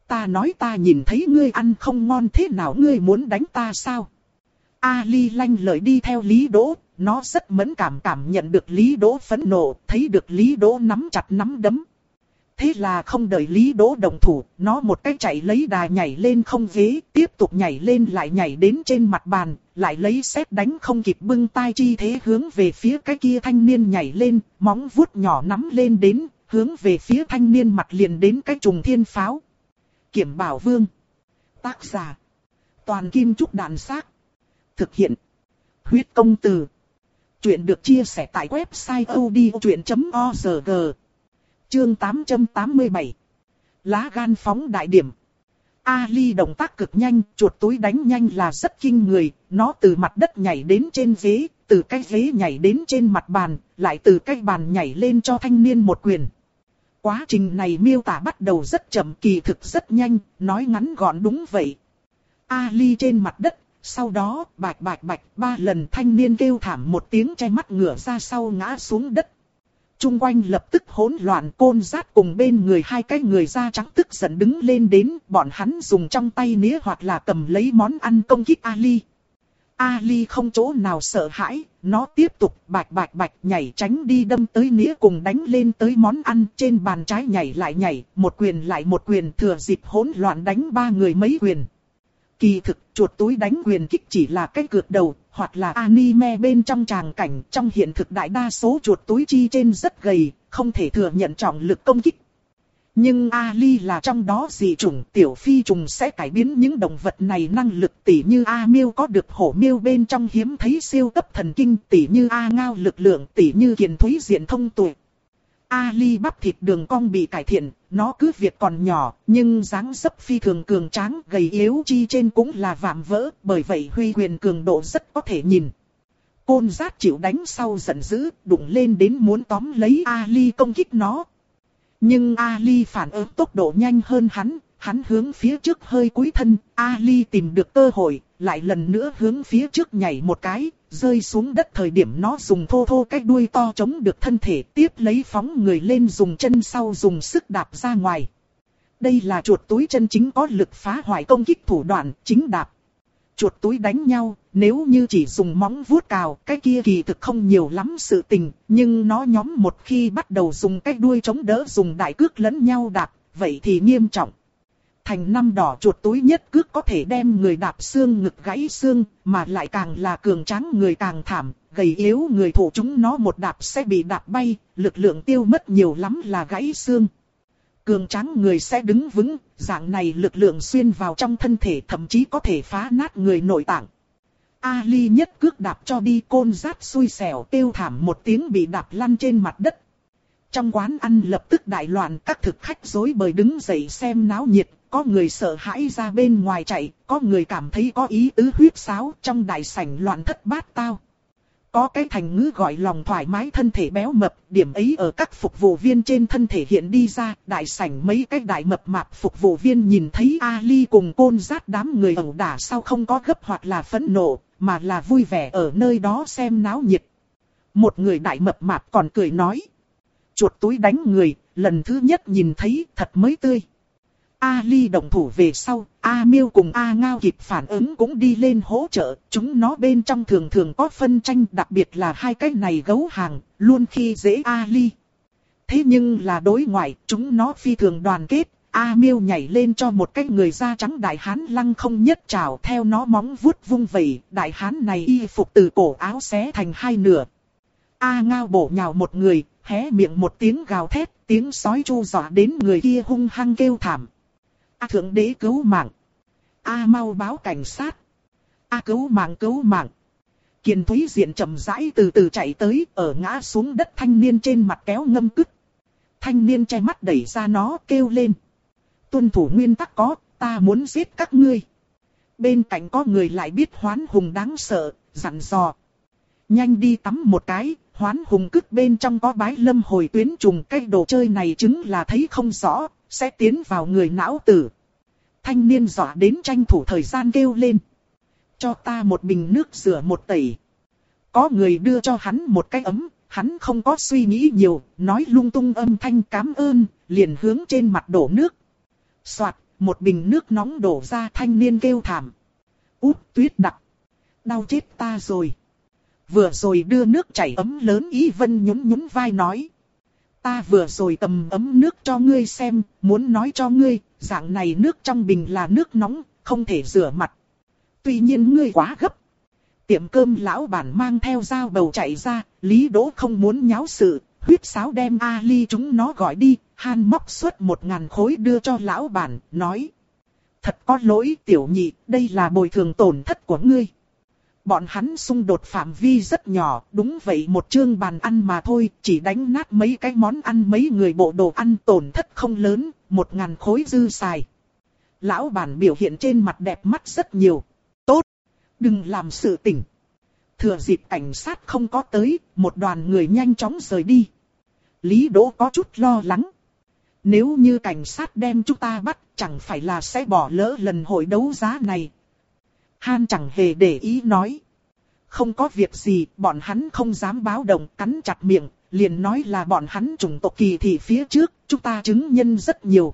ta nói ta nhìn thấy ngươi ăn không ngon thế nào ngươi muốn đánh ta sao? Ali lanh lợi đi theo Lý Đỗ, nó rất mẫn cảm cảm nhận được Lý Đỗ phẫn nộ, thấy được Lý Đỗ nắm chặt nắm đấm. Thế là không đợi Lý Đỗ động thủ, nó một cái chạy lấy đà nhảy lên không ghế, tiếp tục nhảy lên lại nhảy đến trên mặt bàn, lại lấy sét đánh không kịp bưng tay chi thế hướng về phía cái kia thanh niên nhảy lên, móng vuốt nhỏ nắm lên đến, hướng về phía thanh niên mặt liền đến cái trùng thiên pháo. Kiểm Bảo Vương. Tác giả. Toàn Kim Trúc Đàn Xác. Thực hiện. Huyết Công Từ. Chuyện được chia sẻ tại website odchuyện chấm org. Chương tám trăm tám mươi bảy. Lá gan phóng đại điểm. Ali động tác cực nhanh, chuột túi đánh nhanh là rất kinh người, nó từ mặt đất nhảy đến trên ghế, từ cái ghế nhảy đến trên mặt bàn, lại từ cái bàn nhảy lên cho thanh niên một quyền. Quá trình này miêu tả bắt đầu rất chậm, kỳ thực rất nhanh, nói ngắn gọn đúng vậy. Ali trên mặt đất, sau đó bạch bạch bạch ba lần thanh niên kêu thảm một tiếng che mắt ngửa ra sau ngã xuống đất. Trung quanh lập tức hỗn loạn, Côn Dát cùng bên người hai cái người da trắng tức giận đứng lên đến, bọn hắn dùng trong tay nĩa hoặc là cầm lấy món ăn công kích Ali. Ali không chỗ nào sợ hãi, nó tiếp tục bạch bạch bạch nhảy tránh đi đâm tới nĩa cùng đánh lên tới món ăn, trên bàn trái nhảy lại nhảy, một quyền lại một quyền, thừa dịp hỗn loạn đánh ba người mấy quyền. Kỳ thực, chuột túi đánh quyền kích chỉ là cái cược đầu, hoặc là anime bên trong tràng cảnh, trong hiện thực đại đa số chuột túi chi trên rất gầy, không thể thừa nhận trọng lực công kích. Nhưng Ali là trong đó dị chủng, tiểu phi trùng sẽ cải biến những động vật này năng lực, tỉ như A miêu có được hổ miêu bên trong hiếm thấy siêu cấp thần kinh, tỉ như A ngao lực lượng, tỉ như kiền thúy diện thông tuệ. Ali bắp thịt đường cong bị cải thiện, nó cứ việc còn nhỏ, nhưng dáng dấp phi thường cường tráng, gầy yếu chi trên cũng là vạm vỡ, bởi vậy huy quyền cường độ rất có thể nhìn. Côn Dát chịu đánh sau giận dữ, đụng lên đến muốn tóm lấy Ali công kích nó. Nhưng Ali phản ứng tốc độ nhanh hơn hắn, hắn hướng phía trước hơi cúi thân, Ali tìm được cơ hội, lại lần nữa hướng phía trước nhảy một cái, rơi xuống đất thời điểm nó dùng thô thô cái đuôi to chống được thân thể, tiếp lấy phóng người lên dùng chân sau dùng sức đạp ra ngoài. Đây là chuột túi chân chính có lực phá hoại công kích thủ đoạn, chính đạp. Chuột túi đánh nhau, nếu như chỉ dùng móng vuốt cào, cái kia kỳ thực không nhiều lắm sự tình, nhưng nó nhóm một khi bắt đầu dùng cái đuôi chống đỡ dùng đại cước lẫn nhau đạp, vậy thì nghiêm trọng. Thành năm đỏ chuột túi nhất cước có thể đem người đạp xương ngực gãy xương, mà lại càng là cường tráng người càng thảm, gầy yếu người thủ chúng nó một đạp sẽ bị đạp bay, lực lượng tiêu mất nhiều lắm là gãy xương. Cường tráng người sẽ đứng vững, dạng này lực lượng xuyên vào trong thân thể thậm chí có thể phá nát người nội tạng. Ali nhất cước đạp cho đi, Côn Dát xui xẻo kêu thảm một tiếng bị đạp lăn trên mặt đất. Trong quán ăn lập tức đại loạn, các thực khách rối bời đứng dậy xem náo nhiệt, có người sợ hãi ra bên ngoài chạy, có người cảm thấy có ý tứ huyết sáo, trong đại sảnh loạn thất bát tao. Có cái thành ngữ gọi lòng thoải mái thân thể béo mập, điểm ấy ở các phục vụ viên trên thân thể hiện đi ra, đại sảnh mấy cái đại mập mạp phục vụ viên nhìn thấy Ali cùng Côn Dát đám người ẩu đả sao không có gấp hoặc là phẫn nộ, mà là vui vẻ ở nơi đó xem náo nhiệt. Một người đại mập mạp còn cười nói: chuột túi đánh người, lần thứ nhất nhìn thấy, thật mới tươi. Ali động thủ về sau, A miêu cùng A ngao kịp phản ứng cũng đi lên hỗ trợ, chúng nó bên trong thường thường có phân tranh, đặc biệt là hai cái này gấu hàng, luôn khi dễ Ali. Thế nhưng là đối ngoại, chúng nó phi thường đoàn kết, A miêu nhảy lên cho một cái người da trắng đại hán lăng không nhất trảo, theo nó móng vuốt vung vẩy, đại hán này y phục từ cổ áo xé thành hai nửa. A ngao bổ nhào một người, hé miệng một tiếng gào thét, tiếng sói chu dọa đến người kia hung hăng kêu thảm. A thượng đế cứu mạng. A mau báo cảnh sát. A cứu mạng cứu mạng. Kiền Thúy Diện chậm rãi từ từ chạy tới, ở ngã xuống đất thanh niên trên mặt kéo ngâm cứt. Thanh niên che mắt đẩy ra nó kêu lên: tuân thủ nguyên tắc có, ta muốn giết các ngươi. Bên cạnh có người lại biết Hoán Hùng đáng sợ, dặn dò: nhanh đi tắm một cái. Hoán Hùng cứt bên trong có bái lâm hồi tuyến trùng, cái đồ chơi này chứng là thấy không rõ, sẽ tiến vào người não tử. Thanh niên dọa đến tranh thủ thời gian kêu lên: cho ta một bình nước rửa một tẩy. Có người đưa cho hắn một cái ấm, hắn không có suy nghĩ nhiều, nói lung tung âm thanh cảm ơn, liền hướng trên mặt đổ nước. Soạt, một bình nước nóng đổ ra, thanh niên kêu thảm. Út Tuyết Đặc, đau chết ta rồi. Vừa rồi đưa nước chảy ấm lớn, Ý Vân nhún nhún vai nói. Ta vừa rồi cầm ấm nước cho ngươi xem, muốn nói cho ngươi, dạng này nước trong bình là nước nóng, không thể rửa mặt. Tuy nhiên ngươi quá gấp. Tiệm cơm lão bản mang theo dao bầu chạy ra, Lý Đỗ không muốn nháo sự, huyết sáo đem Ali chúng nó gọi đi, Han móc suốt một ngàn khối đưa cho lão bản, nói. Thật có lỗi tiểu nhị, đây là bồi thường tổn thất của ngươi. Bọn hắn xung đột phạm vi rất nhỏ, đúng vậy một chương bàn ăn mà thôi, chỉ đánh nát mấy cái món ăn, mấy người bộ đồ ăn, tổn thất không lớn, một ngàn khối dư xài. Lão bản biểu hiện trên mặt đẹp mắt rất nhiều. Tốt, đừng làm sự tình. Thừa dịp cảnh sát không có tới, một đoàn người nhanh chóng rời đi. Lý Đỗ có chút lo lắng. Nếu như cảnh sát đem chúng ta bắt, chẳng phải là sẽ bỏ lỡ lần hội đấu giá này. Han chẳng hề để ý nói. Không có việc gì, bọn hắn không dám báo động, cắn chặt miệng, liền nói là bọn hắn chủng tộc kỳ thị phía trước, chúng ta chứng nhân rất nhiều.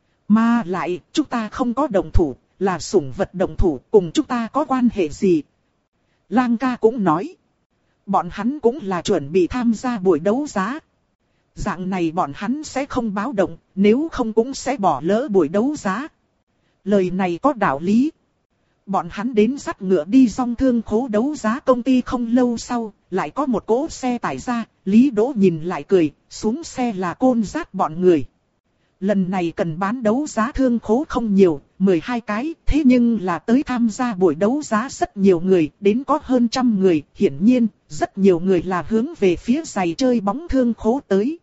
Mà lại, chúng ta không có động thủ, là sủng vật động thủ, cùng chúng ta có quan hệ gì? Lang ca cũng nói. Bọn hắn cũng là chuẩn bị tham gia buổi đấu giá. Dạng này bọn hắn sẽ không báo động, nếu không cũng sẽ bỏ lỡ buổi đấu giá. Lời này có đạo lý. Bọn hắn đến dắt ngựa đi dòng thương khố đấu giá công ty không lâu sau, lại có một cỗ xe tải ra, Lý Đỗ nhìn lại cười, xuống xe là Côn Dát bọn người. Lần này cần bán đấu giá thương khố không nhiều, mười hai cái, thế nhưng là tới tham gia buổi đấu giá rất nhiều người, đến có hơn trăm người, hiển nhiên, rất nhiều người là hướng về phía giày chơi bóng thương khố tới.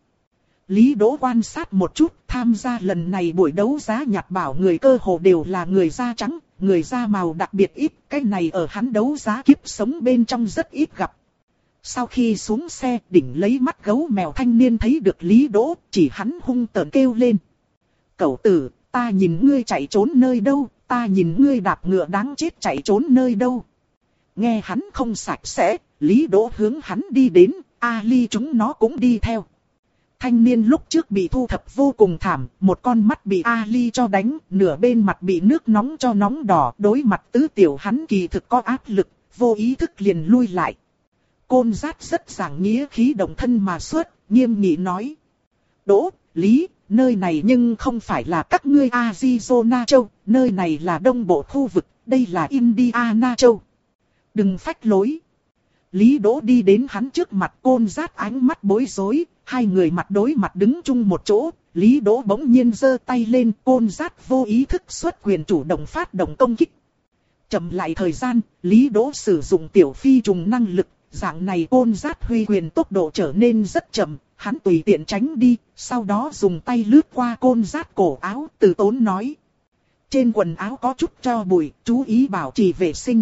Lý Đỗ quan sát một chút, tham gia lần này buổi đấu giá nhặt bảo người cơ hồ đều là người da trắng, người da màu đặc biệt ít, cái này ở hắn đấu giá kiếp sống bên trong rất ít gặp. Sau khi xuống xe, đỉnh lấy mắt gấu mèo thanh niên thấy được Lý Đỗ, chỉ hắn hung tợn kêu lên. Cẩu tử, ta nhìn ngươi chạy trốn nơi đâu, ta nhìn ngươi đạp ngựa đáng chết chạy trốn nơi đâu. Nghe hắn không sạch sẽ, Lý Đỗ hướng hắn đi đến, Ali chúng nó cũng đi theo. Thanh niên lúc trước bị thu thập vô cùng thảm, một con mắt bị Ali cho đánh, nửa bên mặt bị nước nóng cho nóng đỏ, đối mặt tứ tiểu hắn kỳ thực có áp lực, vô ý thức liền lui lại. Côn Dát rất giảng nghĩa khí động thân mà xuất, nghiêm nghị nói. Đỗ, Lý, nơi này nhưng không phải là các ngươi Arizona châu, nơi này là đông bộ khu vực, đây là Indiana châu. Đừng phách lối. Lý Đỗ đi đến hắn trước mặt, Côn Dát ánh mắt bối rối, hai người mặt đối mặt đứng chung một chỗ, Lý Đỗ bỗng nhiên giơ tay lên, Côn Dát vô ý thức xuất quyền chủ động phát động công kích. Chậm lại thời gian, Lý Đỗ sử dụng tiểu phi trùng năng lực, dạng này Côn Dát huy quyền tốc độ trở nên rất chậm, hắn tùy tiện tránh đi, sau đó dùng tay lướt qua Côn Dát cổ áo, từ tốn nói. Trên quần áo có chút tro bụi, chú ý bảo trì vệ sinh.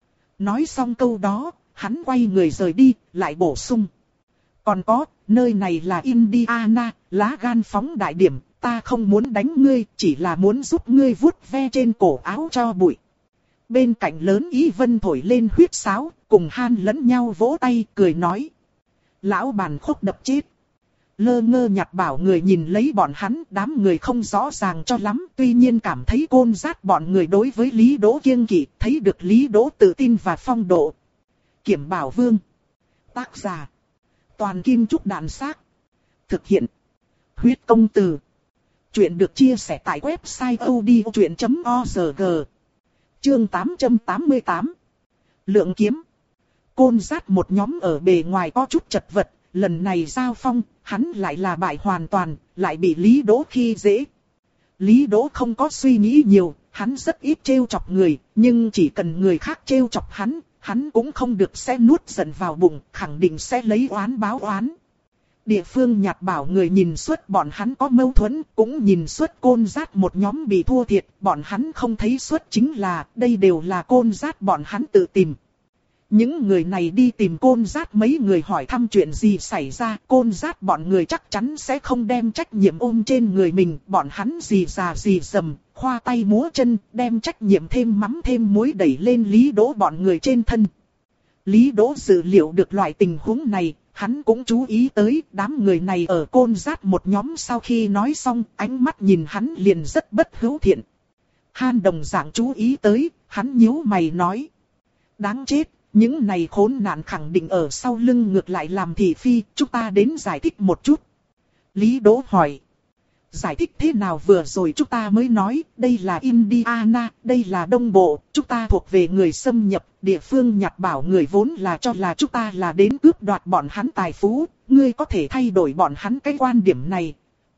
Nói xong câu đó, hắn quay người rời đi, lại bổ sung. Còn có, nơi này là Indiana, lá gan phóng đại điểm, ta không muốn đánh ngươi, chỉ là muốn giúp ngươi vuốt ve trên cổ áo cho bụi. Bên cạnh lớn Ý Vân thổi lên huyết sáo, cùng Han lẫn nhau vỗ tay, cười nói. Lão bàn khúc đập chết. Lơ ngơ nhặt bảo người nhìn lấy bọn hắn, đám người không rõ ràng cho lắm, tuy nhiên cảm thấy Côn Dát bọn người đối với Lý Đỗ kiêng kỵ, thấy được Lý Đỗ tự tin và phong độ. Kiểm Bảo Vương. Tác giả. Toàn Kim Trúc Đàn Xác. Thực hiện. Huyết Công Từ. Chuyện được chia sẻ tại website odchuyện chấm org. Chương tám trăm tám mươi tám. Lượng kiếm. Côn Dát một nhóm ở bề ngoài có chút chật vật, lần này giao phong, hắn lại là bại hoàn toàn, lại bị Lý Đỗ khi dễ. Lý Đỗ không có suy nghĩ nhiều, hắn rất ít trêu chọc người, nhưng chỉ cần người khác trêu chọc hắn, hắn cũng không được sẽ nuốt giận vào bụng, khẳng định sẽ lấy oán báo oán. Địa phương nhặt bảo người nhìn suốt bọn hắn có mâu thuẫn, cũng nhìn suốt Côn Dát một nhóm bị thua thiệt, bọn hắn không thấy suốt chính là, đây đều là Côn Dát bọn hắn tự tìm. Những người này đi tìm Côn Dát mấy người hỏi thăm chuyện gì xảy ra, Côn Dát bọn người chắc chắn sẽ không đem trách nhiệm ôm trên người mình, bọn hắn gì già gì dầm, khoa tay múa chân, đem trách nhiệm thêm mắm thêm muối đẩy lên Lý Đỗ bọn người trên thân. Lý Đỗ dự liệu được loại tình huống này, hắn cũng chú ý tới đám người này ở Côn Dát một nhóm sau khi nói xong, ánh mắt nhìn hắn liền rất bất hữu thiện. Han đồng dạng chú ý tới, hắn nhíu mày nói. Đáng chết, những này khốn nạn khẳng định ở sau lưng ngược lại làm thị phi, chúng ta đến giải thích một chút. Lý Đỗ hỏi. Giải thích thế nào vừa rồi chúng ta mới nói, đây là Indiana, đây là Đông Bộ, chúng ta thuộc về người xâm nhập, địa phương nhặt bảo người vốn là cho là chúng ta là đến cướp đoạt bọn hắn tài phú, ngươi có thể thay đổi bọn hắn cái quan điểm này.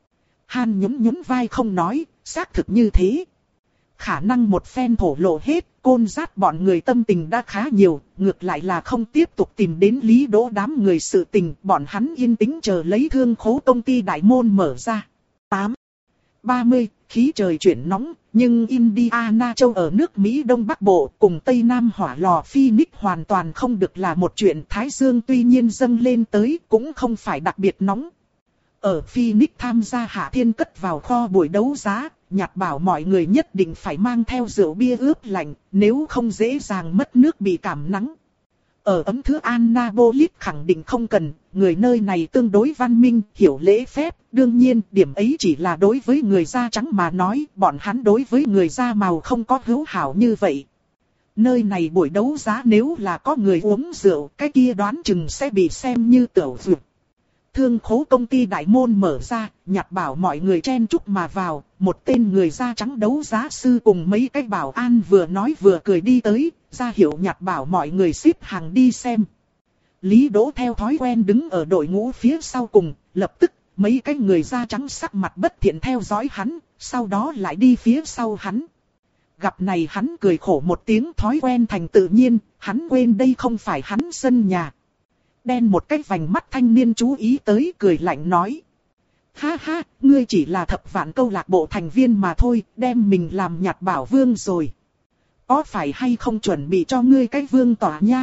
Han nhún nhún vai không nói, xác thực như thế. Khả năng một phen thổ lộ hết, Côn Dát bọn người tâm tình đã khá nhiều, ngược lại là không tiếp tục tìm đến Lý Đỗ đám người sự tình, bọn hắn yên tĩnh chờ lấy thương khố công ty đại môn mở ra. tám ba mươi, khí trời chuyển nóng, nhưng Indiana châu ở nước Mỹ Đông Bắc Bộ cùng Tây Nam hỏa lò Phoenix hoàn toàn không được là một chuyện. Thái dương tuy nhiên dâng lên tới cũng không phải đặc biệt nóng. Ở Phoenix tham gia Hạ Thiên cất vào kho buổi đấu giá, nhặt bảo mọi người nhất định phải mang theo rượu bia ướp lạnh, nếu không dễ dàng mất nước bị cảm nắng. Ở ấm thứ Annapolis khẳng định không cần, người nơi này tương đối văn minh, hiểu lễ phép, đương nhiên điểm ấy chỉ là đối với người da trắng mà nói, bọn hắn đối với người da màu không có hữu hảo như vậy. Nơi này buổi đấu giá nếu là có người uống rượu, cái kia đoán chừng sẽ bị xem như tiểu dược. Thương khố công ty đại môn mở ra, nhặt bảo mọi người chen chúc mà vào, một tên người da trắng đấu giá sư cùng mấy cái bảo an vừa nói vừa cười đi tới, ra hiệu nhặt bảo mọi người xếp hàng đi xem. Lý Đỗ theo thói quen đứng ở đội ngũ phía sau cùng, lập tức mấy cái người da trắng sắc mặt bất thiện theo dõi hắn, sau đó lại đi phía sau hắn. Gặp này hắn cười khổ một tiếng, thói quen thành tự nhiên, hắn quên đây không phải hắn sân nhà. Đen một cái vành mắt thanh niên chú ý tới, cười lạnh nói. Ha ha, ngươi chỉ là thập vạn câu lạc bộ thành viên mà thôi, đem mình làm nhặt bảo vương rồi. Có phải hay không chuẩn bị cho ngươi cái vương tỏa nha?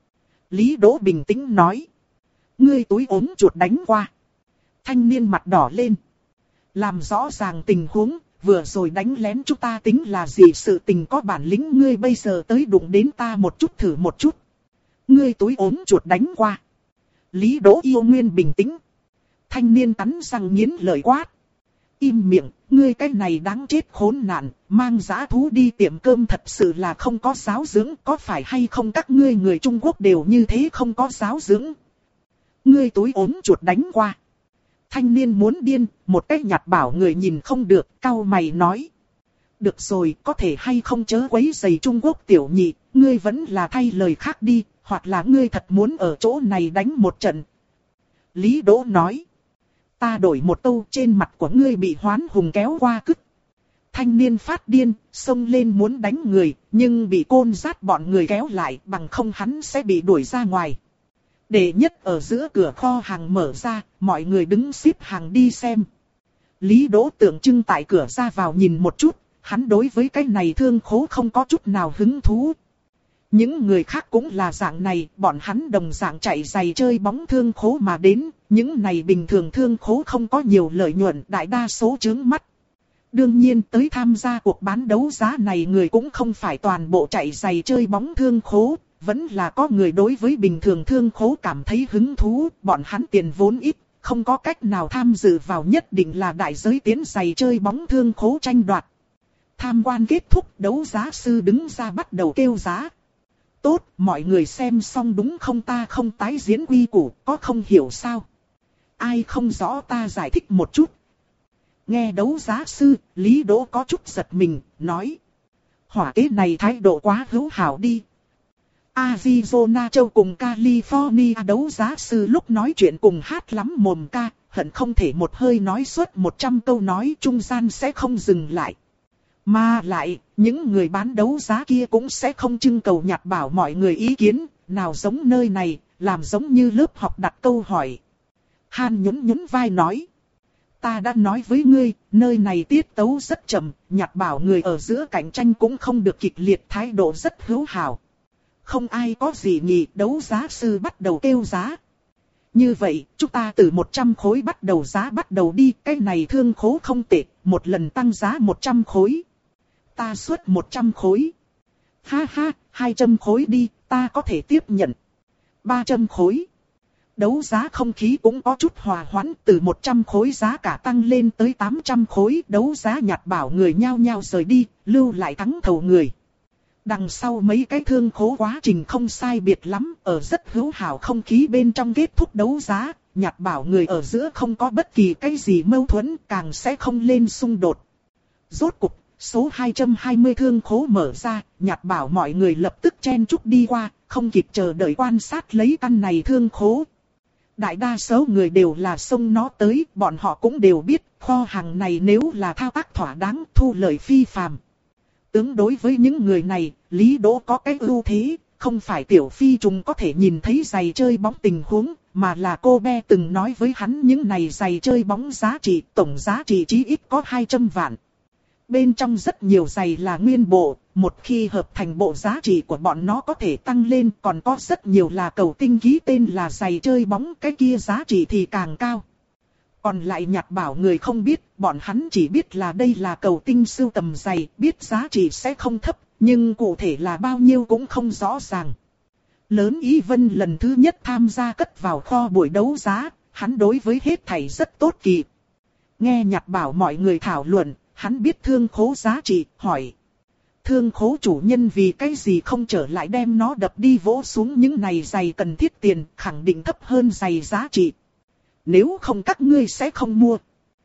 Lý Đỗ bình tĩnh nói. Ngươi túi ốm chuột đánh qua. Thanh niên mặt đỏ lên. Làm rõ ràng tình huống, vừa rồi đánh lén chúng ta tính là gì, sự tình có bản lĩnh ngươi bây giờ tới đụng đến ta một chút thử một chút. Ngươi túi ốm chuột đánh qua. Lý Đỗ yêu nguyên bình tĩnh. Thanh niên cắn răng nghiến lợi quát. Im miệng, ngươi cái này đáng chết khốn nạn, mang dã thú đi tiệm cơm thật sự là không có giáo dưỡng, có phải hay không các ngươi người Trung Quốc đều như thế không có giáo dưỡng. Ngươi túi ốm chuột đánh qua. Thanh niên muốn điên, một cái nhặt bảo người nhìn không được, cau mày nói. Được rồi, có thể hay không chớ quấy rầy Trung Quốc tiểu nhị, ngươi vẫn là thay lời khác đi, hoặc là ngươi thật muốn ở chỗ này đánh một trận. Lý Đỗ nói. Ta đổi một câu, trên mặt của ngươi bị Hoán Hùng kéo qua cứt. Thanh niên phát điên, xông lên muốn đánh người, nhưng bị Côn Dát bọn người kéo lại, bằng không hắn sẽ bị đuổi ra ngoài. Đệ nhất ở giữa cửa kho hàng mở ra, mọi người đứng xếp hàng đi xem. Lý Đỗ tượng trưng tại cửa ra vào nhìn một chút, hắn đối với cái này thương khố không có chút nào hứng thú. Những người khác cũng là dạng này, bọn hắn đồng dạng chạy giày chơi bóng thương khố mà đến, những này bình thường thương khố không có nhiều lợi nhuận, đại đa số chướng mắt. Đương nhiên tới tham gia cuộc bán đấu giá này người cũng không phải toàn bộ chạy giày chơi bóng thương khố, vẫn là có người đối với bình thường thương khố cảm thấy hứng thú, bọn hắn tiền vốn ít, không có cách nào tham dự vào, nhất định là đại giới tiến giày chơi bóng thương khố tranh đoạt. Tham quan kết thúc, đấu giá sư đứng ra bắt đầu kêu giá. Tốt, mọi người xem xong đúng không, ta không tái diễn quy củ, có không hiểu sao? Ai không rõ ta giải thích một chút. Nghe đấu giá sư, Lý Đỗ có chút giật mình, nói. Hỏa kế này thái độ quá hữu hảo đi. Arizona châu cùng California đấu giá sư lúc nói chuyện cùng hát lắm mồm ca, hận không thể một hơi nói suốt một trăm câu nói, trung gian sẽ không dừng lại. Mà lại, những người bán đấu giá kia cũng sẽ không trưng cầu nhặt bảo mọi người ý kiến, nào giống nơi này, làm giống như lớp học đặt câu hỏi. Han nhún nhún vai nói. Ta đã nói với ngươi, nơi này tiết tấu rất chậm, nhặt bảo người ở giữa cạnh tranh cũng không được kịch liệt, thái độ rất hữu hảo. Không ai có gì nhỉ, đấu giá sư bắt đầu kêu giá. Như vậy, chúng ta từ một trăm khối bắt đầu giá bắt đầu đi, cái này thương khố không tệ, một lần tăng giá một trăm khối. Ta xuất một trăm khối. Ha ha, hai trăm khối đi, ta có thể tiếp nhận. ba trăm khối. đấu giá không khí cũng có chút hòa hoãn, từ một trăm khối giá cả tăng lên tới tám trăm khối, đấu giá nhặt bảo người nhao nhao rời đi, lưu lại thắng thầu người. Đằng sau mấy cái thương khố quá trình không sai biệt lắm, ở rất hữu hảo không khí bên trong kết thúc đấu giá, nhặt bảo người ở giữa không có bất kỳ cái gì mâu thuẫn, càng sẽ không lên xung đột. Rốt cục, số hai trăm hai mươi thương khố mở ra, nhặt bảo mọi người lập tức chen chúc đi qua, không kịp chờ đợi quan sát lấy căn này thương khố. Đại đa số người đều là xông nó tới, bọn họ cũng đều biết, kho hàng này nếu là thao tác thỏa đáng, thu lợi phi phàm. Tương đối với những người này, Lý Đỗ có cái ưu thế, không phải Tiểu Phi Trùng có thể nhìn thấy giày chơi bóng tình huống, mà là cô bé từng nói với hắn những này giày chơi bóng giá trị, tổng giá trị chí ít có hai trăm vạn. Bên trong rất nhiều giày là nguyên bộ, một khi hợp thành bộ giá trị của bọn nó có thể tăng lên, còn có rất nhiều là cầu tinh ký tên là giày chơi bóng, cái kia giá trị thì càng cao. Còn lại nhặt bảo người không biết, bọn hắn chỉ biết là đây là cầu tinh sưu tầm giày, biết giá trị sẽ không thấp, nhưng cụ thể là bao nhiêu cũng không rõ ràng. Lớn Ý Vân lần thứ nhất tham gia cất vào kho buổi đấu giá, hắn đối với hết thảy rất tốt kỳ. Nghe nhặt bảo mọi người thảo luận, hắn biết thương khố giá trị, hỏi. Thương khố chủ nhân vì cái gì không trở lại đem nó đập đi vỗ xuống những này giày cần thiết tiền, khẳng định thấp hơn giày giá trị. Nếu không các ngươi sẽ không mua.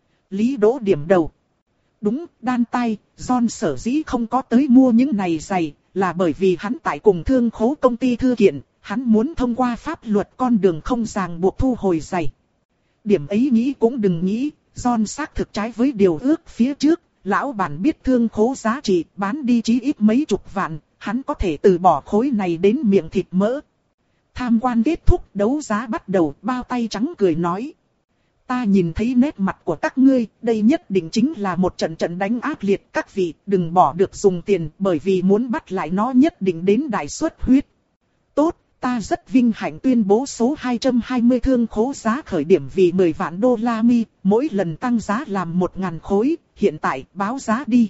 Lý Đỗ điểm đầu. Đúng, đan tay, John sở dĩ không có tới mua những này giày, là bởi vì hắn tại cùng thương khố công ty thư kiện, hắn muốn thông qua pháp luật con đường không ràng buộc thu hồi giày. Điểm ấy nghĩ cũng đừng nghĩ, John xác thực trái với điều ước phía trước, lão bản biết thương khố giá trị, bán đi chí ít mấy chục vạn, hắn có thể từ bỏ khối này đến miệng thịt mỡ. Tham quan kết thúc, đấu giá bắt đầu, bao tay trắng cười nói. Ta nhìn thấy nét mặt của các ngươi, đây nhất định chính là một trận trận đánh ác liệt. Các vị đừng bỏ được dùng tiền, bởi vì muốn bắt lại nó nhất định đến đại suất huyết. Tốt, ta rất vinh hạnh tuyên bố số hai trăm hai mươi thương khố giá khởi điểm vì mười vạn đô la mi, mỗi lần tăng giá làm một ngàn khối, hiện tại báo giá đi.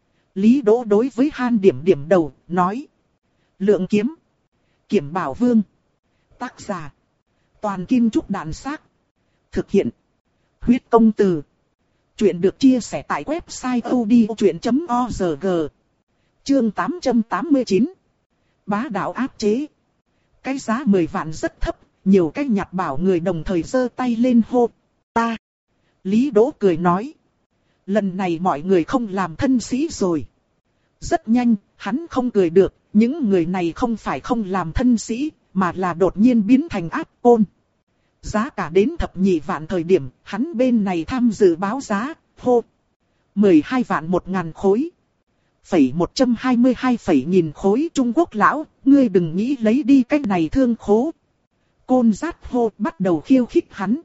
Lý Đỗ đối với Han điểm điểm đầu, nói. Lượng kiếm. Kiểm Bảo Vương. Tác giả. Toàn Kim Trúc Đạn Xác. Thực hiện. Huyết Công Từ. Chuyện được chia sẻ tại website odchuyện chấm org. Chương tám trăm tám mươi chín. Bá đạo áp chế. Cái giá mười vạn rất thấp, nhiều cái nhặt bảo người đồng thời giơ tay lên hô. Ta. Lý Đỗ cười nói. Lần này mọi người không làm thân sĩ rồi. Rất nhanh, hắn không cười được, những người này không phải không làm thân sĩ, mà là đột nhiên biến thành ác ôn. Giá cả đến thập nhị vạn thời điểm, hắn bên này tham dự báo giá, hô. mười hai vạn một ngàn khối. Phẩy một trăm hai mươi hai phẩy nghìn khối Trung Quốc lão, ngươi đừng nghĩ lấy đi cái này thương khố. Côn Giát hô bắt đầu khiêu khích hắn.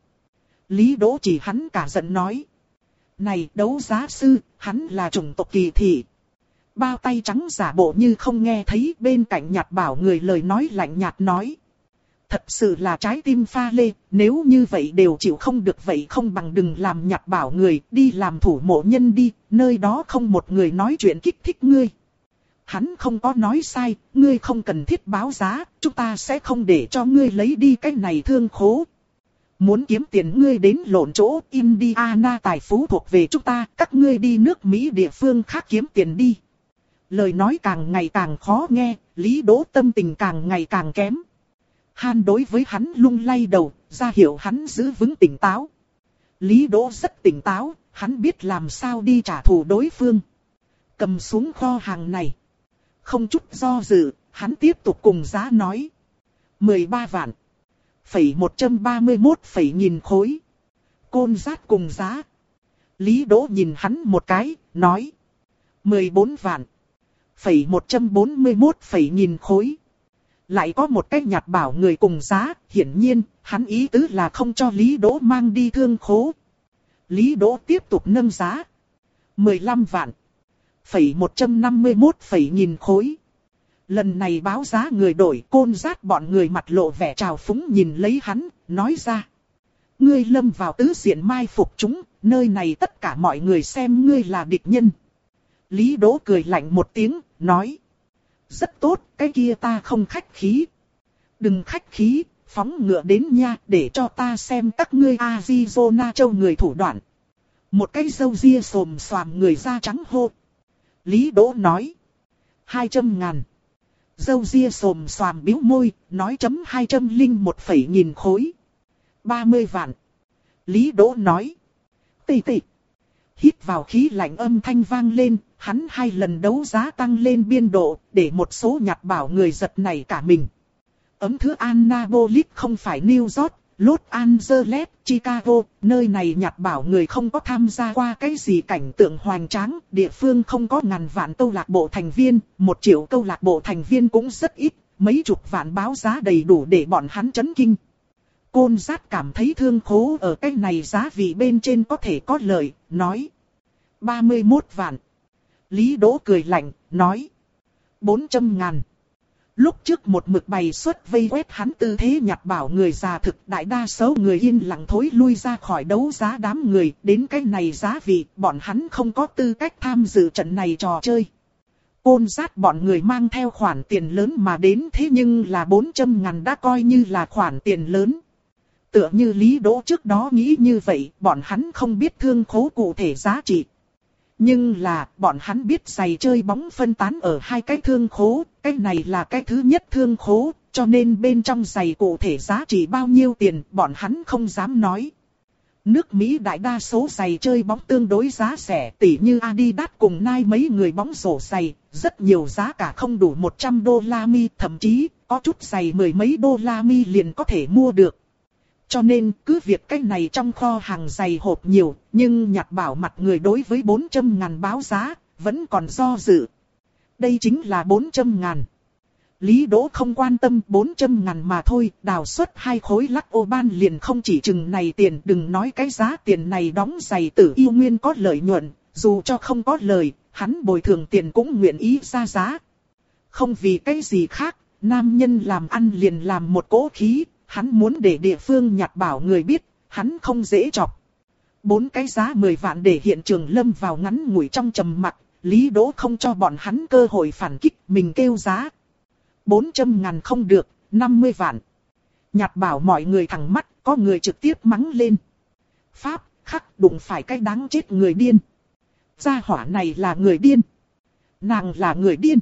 Lý Đỗ chỉ hắn cả giận nói. Này đấu giá sư, hắn là chủng tộc kỳ thị. Bao tay trắng giả bộ như không nghe thấy, bên cạnh nhặt bảo người lời nói lạnh nhạt nói. Thật sự là trái tim pha lê, nếu như vậy đều chịu không được vậy không bằng đừng làm nhặt bảo người, đi làm thủ mộ nhân đi, nơi đó không một người nói chuyện kích thích ngươi. Hắn không có nói sai, ngươi không cần thiết báo giá, chúng ta sẽ không để cho ngươi lấy đi cái này thương khố. Muốn kiếm tiền ngươi đến lộn chỗ, Indiana tài phú thuộc về chúng ta, các ngươi đi nước Mỹ địa phương khác kiếm tiền đi. Lời nói càng ngày càng khó nghe, Lý Đỗ tâm tình càng ngày càng kém. Han đối với hắn lung lay đầu, ra hiệu hắn giữ vững tỉnh táo. Lý Đỗ rất tỉnh táo, hắn biết làm sao đi trả thù đối phương. Cầm xuống kho hàng này. Không chút do dự, hắn tiếp tục cùng giá nói. mười ba vạn. Phẩy một trăm ba mươi mốt phẩy nghìn khối. Côn Giát cùng giá. Lý Đỗ nhìn hắn một cái, nói. mười bốn vạn. Phẩy một trăm bốn mươi mốt phẩy nghìn khối. Lại có một cách nhặt bảo người cùng giá, hiển nhiên, hắn ý tứ là không cho Lý Đỗ mang đi thương khố. Lý Đỗ tiếp tục nâng giá. mười lăm vạn. Phẩy một trăm năm mươi mốt phẩy nghìn khối. Lần này báo giá người đổi, Côn Giát bọn người mặt lộ vẻ trào phúng nhìn lấy hắn, nói ra. Ngươi lâm vào tứ diện mai phục chúng, nơi này tất cả mọi người xem ngươi là địch nhân. Lý Đỗ cười lạnh một tiếng, nói. Rất tốt, cái kia ta không khách khí. Đừng khách khí, phóng ngựa đến nha, để cho ta xem các ngươi Arizona châu người thủ đoạn. Một cái râu ria xồm xoàm người da trắng hô. Lý Đỗ nói. Hai trăm ngàn. Râu ria xồm xoàm bĩu môi, nói chấm hai trăm linh một phẩy nghìn khối. Ba mươi vạn. Lý Đỗ nói. Tì tì. Hít vào khí lạnh âm thanh vang lên, hắn hai lần đấu giá tăng lên biên độ, để một số nhặt bảo người giật nảy cả mình. Ấm thứ Annapolis không phải New York, Los Angeles, Chicago, nơi này nhặt bảo người không có tham gia qua cái gì cảnh tượng hoành tráng, địa phương không có ngàn vạn câu lạc bộ thành viên, một triệu câu lạc bộ thành viên cũng rất ít, mấy chục vạn báo giá đầy đủ để bọn hắn chấn kinh. Côn Dát cảm thấy thương khố ở cái này giá vị bên trên có thể có lợi, nói. ba mươi mốt vạn. Lý Đỗ cười lạnh, nói. bốn trăm ngàn. Lúc trước một mực bày xuất vây quét hắn tư thế nhặt bảo người già thực, đại đa số người yên lặng thối lui ra khỏi đấu giá đám người, đến cái này giá vị, bọn hắn không có tư cách tham dự trận này trò chơi. Côn Dát bọn người mang theo khoản tiền lớn mà đến, thế nhưng là bốn trăm ngàn đã coi như là khoản tiền lớn. Tựa như Lý Đỗ trước đó nghĩ như vậy, bọn hắn không biết thương khố cụ thể giá trị. Nhưng là, bọn hắn biết giày chơi bóng phân tán ở hai cái thương khố, cái này là cái thứ nhất thương khố, cho nên bên trong giày cụ thể giá trị bao nhiêu tiền, bọn hắn không dám nói. Nước Mỹ đại đa số giày chơi bóng tương đối giá rẻ, tỉ như Adidas cùng Nike mấy người bóng rổ giày, rất nhiều giá cả không đủ một trăm đô la mi, thậm chí có chút giày mười mấy đô la mi liền có thể mua được. Cho nên cứ việc cái này trong kho hàng giày hộp nhiều, nhưng nhặt bảo mặt người đối với bốn trăm ngàn báo giá, vẫn còn do dự. Đây chính là bốn trăm ngàn. Lý Đỗ không quan tâm bốn trăm ngàn mà thôi, đào xuất hai khối lắc ô ban liền không chỉ chừng này tiền, đừng nói cái giá tiền này đóng giày Tử Yêu Nguyên có lợi nhuận, dù cho không có lời, hắn bồi thường tiền cũng nguyện ý ra giá. Không vì cái gì khác, nam nhân làm ăn liền làm một cỗ khí. Hắn muốn để địa phương nhặt bảo người biết, hắn không dễ chọc. Bốn cái giá mười vạn để hiện trường lâm vào ngắn ngủi trong trầm mặc, Lý Đỗ không cho bọn hắn cơ hội phản kích, mình kêu giá. Bốn trăm ngàn không được, năm mươi vạn. Nhặt bảo mọi người thẳng mắt, có người trực tiếp mắng lên. Pháp, khắc đụng phải cái đáng chết người điên. Gia hỏa này là người điên. Nàng là người điên.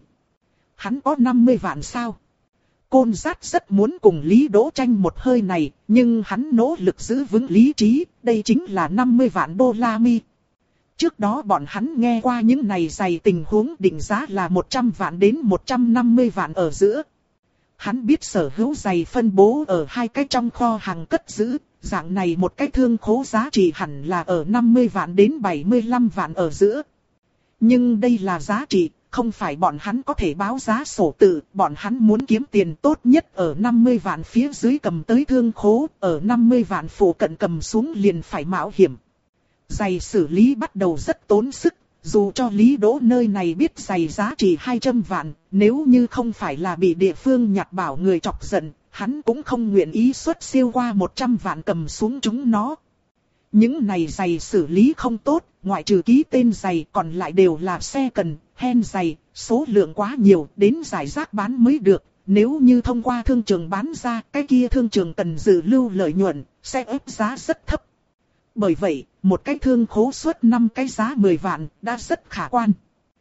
Hắn có năm mươi vạn sao? Côn Dát rất muốn cùng Lý Đỗ tranh một hơi này, nhưng hắn nỗ lực giữ vững lý trí, đây chính là năm mươi vạn đô la mi. Trước đó bọn hắn nghe qua những này giày tình huống định giá là một trăm vạn đến một trăm năm mươi vạn ở giữa. Hắn biết sở hữu giày phân bố ở hai cái trong kho hàng cất giữ, dạng này một cái thương khố giá trị hẳn là ở năm mươi vạn đến bảy mươi lăm vạn ở giữa. Nhưng đây là giá trị. Không phải bọn hắn có thể báo giá sổ tự, bọn hắn muốn kiếm tiền tốt nhất ở năm mươi vạn phía dưới cầm tới thương khố, ở năm mươi vạn phụ cận cầm xuống liền phải mạo hiểm. Giày xử lý bắt đầu rất tốn sức, dù cho Lý Đỗ nơi này biết giày giá trị hai trăm vạn, nếu như không phải là bị địa phương nhặt bảo người chọc giận, hắn cũng không nguyện ý xuất siêu qua một trăm vạn cầm xuống chúng nó. Những này giày xử lý không tốt, ngoại trừ ký tên giày còn lại đều là xe cần, hen giày, số lượng quá nhiều, đến giải rác bán mới được. Nếu như thông qua thương trường bán ra, cái kia thương trường cần dự lưu lợi nhuận, sẽ ép giá rất thấp. Bởi vậy, một cái thương khố suất năm cái giá mười vạn, đã rất khả quan.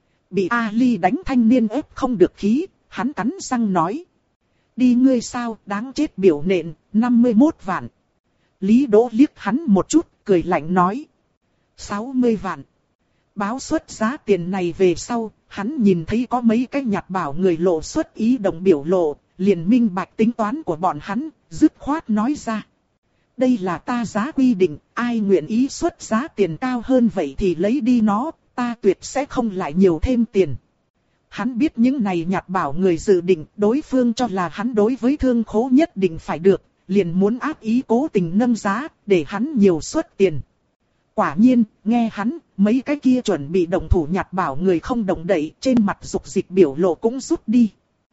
Bị Ali đánh thanh niên ép không được khí, hắn cắn răng nói. Đi ngươi sao, đáng chết biểu nện, năm mươi mốt vạn. Lý Đỗ liếc hắn một chút, cười lạnh nói. sáu mươi vạn. Báo xuất giá tiền này về sau, hắn nhìn thấy có mấy cái nhặt bảo người lộ xuất ý động biểu lộ, liền minh bạch tính toán của bọn hắn, dứt khoát nói ra. Đây là ta giá quy định, ai nguyện ý xuất giá tiền cao hơn vậy thì lấy đi nó, ta tuyệt sẽ không lại nhiều thêm tiền. Hắn biết những này nhặt bảo người dự định, đối phương cho là hắn đối với thương khố nhất định phải được, liền muốn áp ý cố tình nâng giá, để hắn nhiều xuất tiền. Quả nhiên, nghe hắn, mấy cái kia chuẩn bị động thủ nhặt bảo người không động đậy, trên mặt dục dịch biểu lộ cũng rút đi.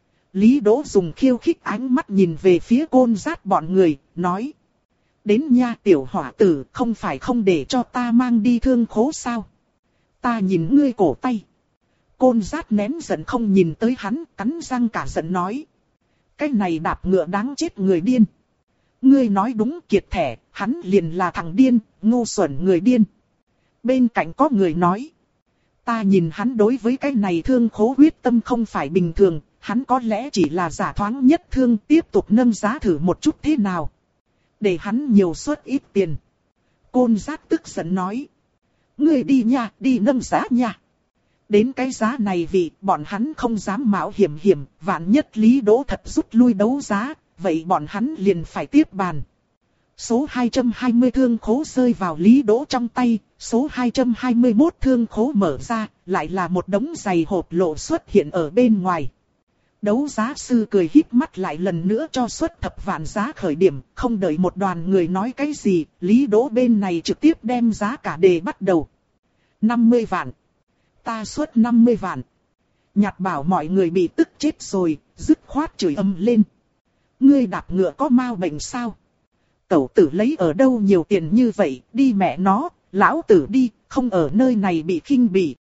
Lý Đỗ dùng khiêu khích ánh mắt nhìn về phía Côn Dát bọn người, nói. Đến nha tiểu hỏa tử, không phải không để cho ta mang đi thương khố sao? Ta nhìn ngươi cổ tay. Côn Dát nén giận không nhìn tới hắn, cắn răng cả giận nói. Cái này đạp ngựa đáng chết người điên. Ngươi nói đúng, Kiệt thẻ, hắn liền là thằng điên, ngu xuẩn người điên. Bên cạnh có người nói. Ta nhìn hắn đối với cái này thương khố quyết tâm không phải bình thường, hắn có lẽ chỉ là giả thoáng nhất thương, tiếp tục nâng giá thử một chút thế nào. Để hắn nhiều suất ít tiền. Côn Giác tức giận nói. Ngươi đi nha, đi nâng giá nha. Đến cái giá này vì bọn hắn không dám mạo hiểm hiểm, vạn nhất Lý Đỗ thật rút lui đấu giá, vậy bọn hắn liền phải tiếp bàn. Số hai trăm hai mươi thương khố rơi vào Lý Đỗ trong tay, số hai trăm hai mươi mốt thương khố mở ra, lại là một đống giày hộp lộ xuất hiện ở bên ngoài. Đấu giá sư cười híp mắt lại lần nữa cho suất thập vạn giá khởi điểm, không đợi một đoàn người nói cái gì, Lý Đỗ bên này trực tiếp đem giá cả đề bắt đầu. năm mươi vạn. Ta suất năm mươi vạn. Nhạt bảo mọi người bị tức chết rồi, dứt khoát chửi ầm lên. Ngươi đạp ngựa có mau bệnh sao? Tẩu tử lấy ở đâu nhiều tiền như vậy, đi mẹ nó, lão tử đi, không ở nơi này bị khinh bỉ.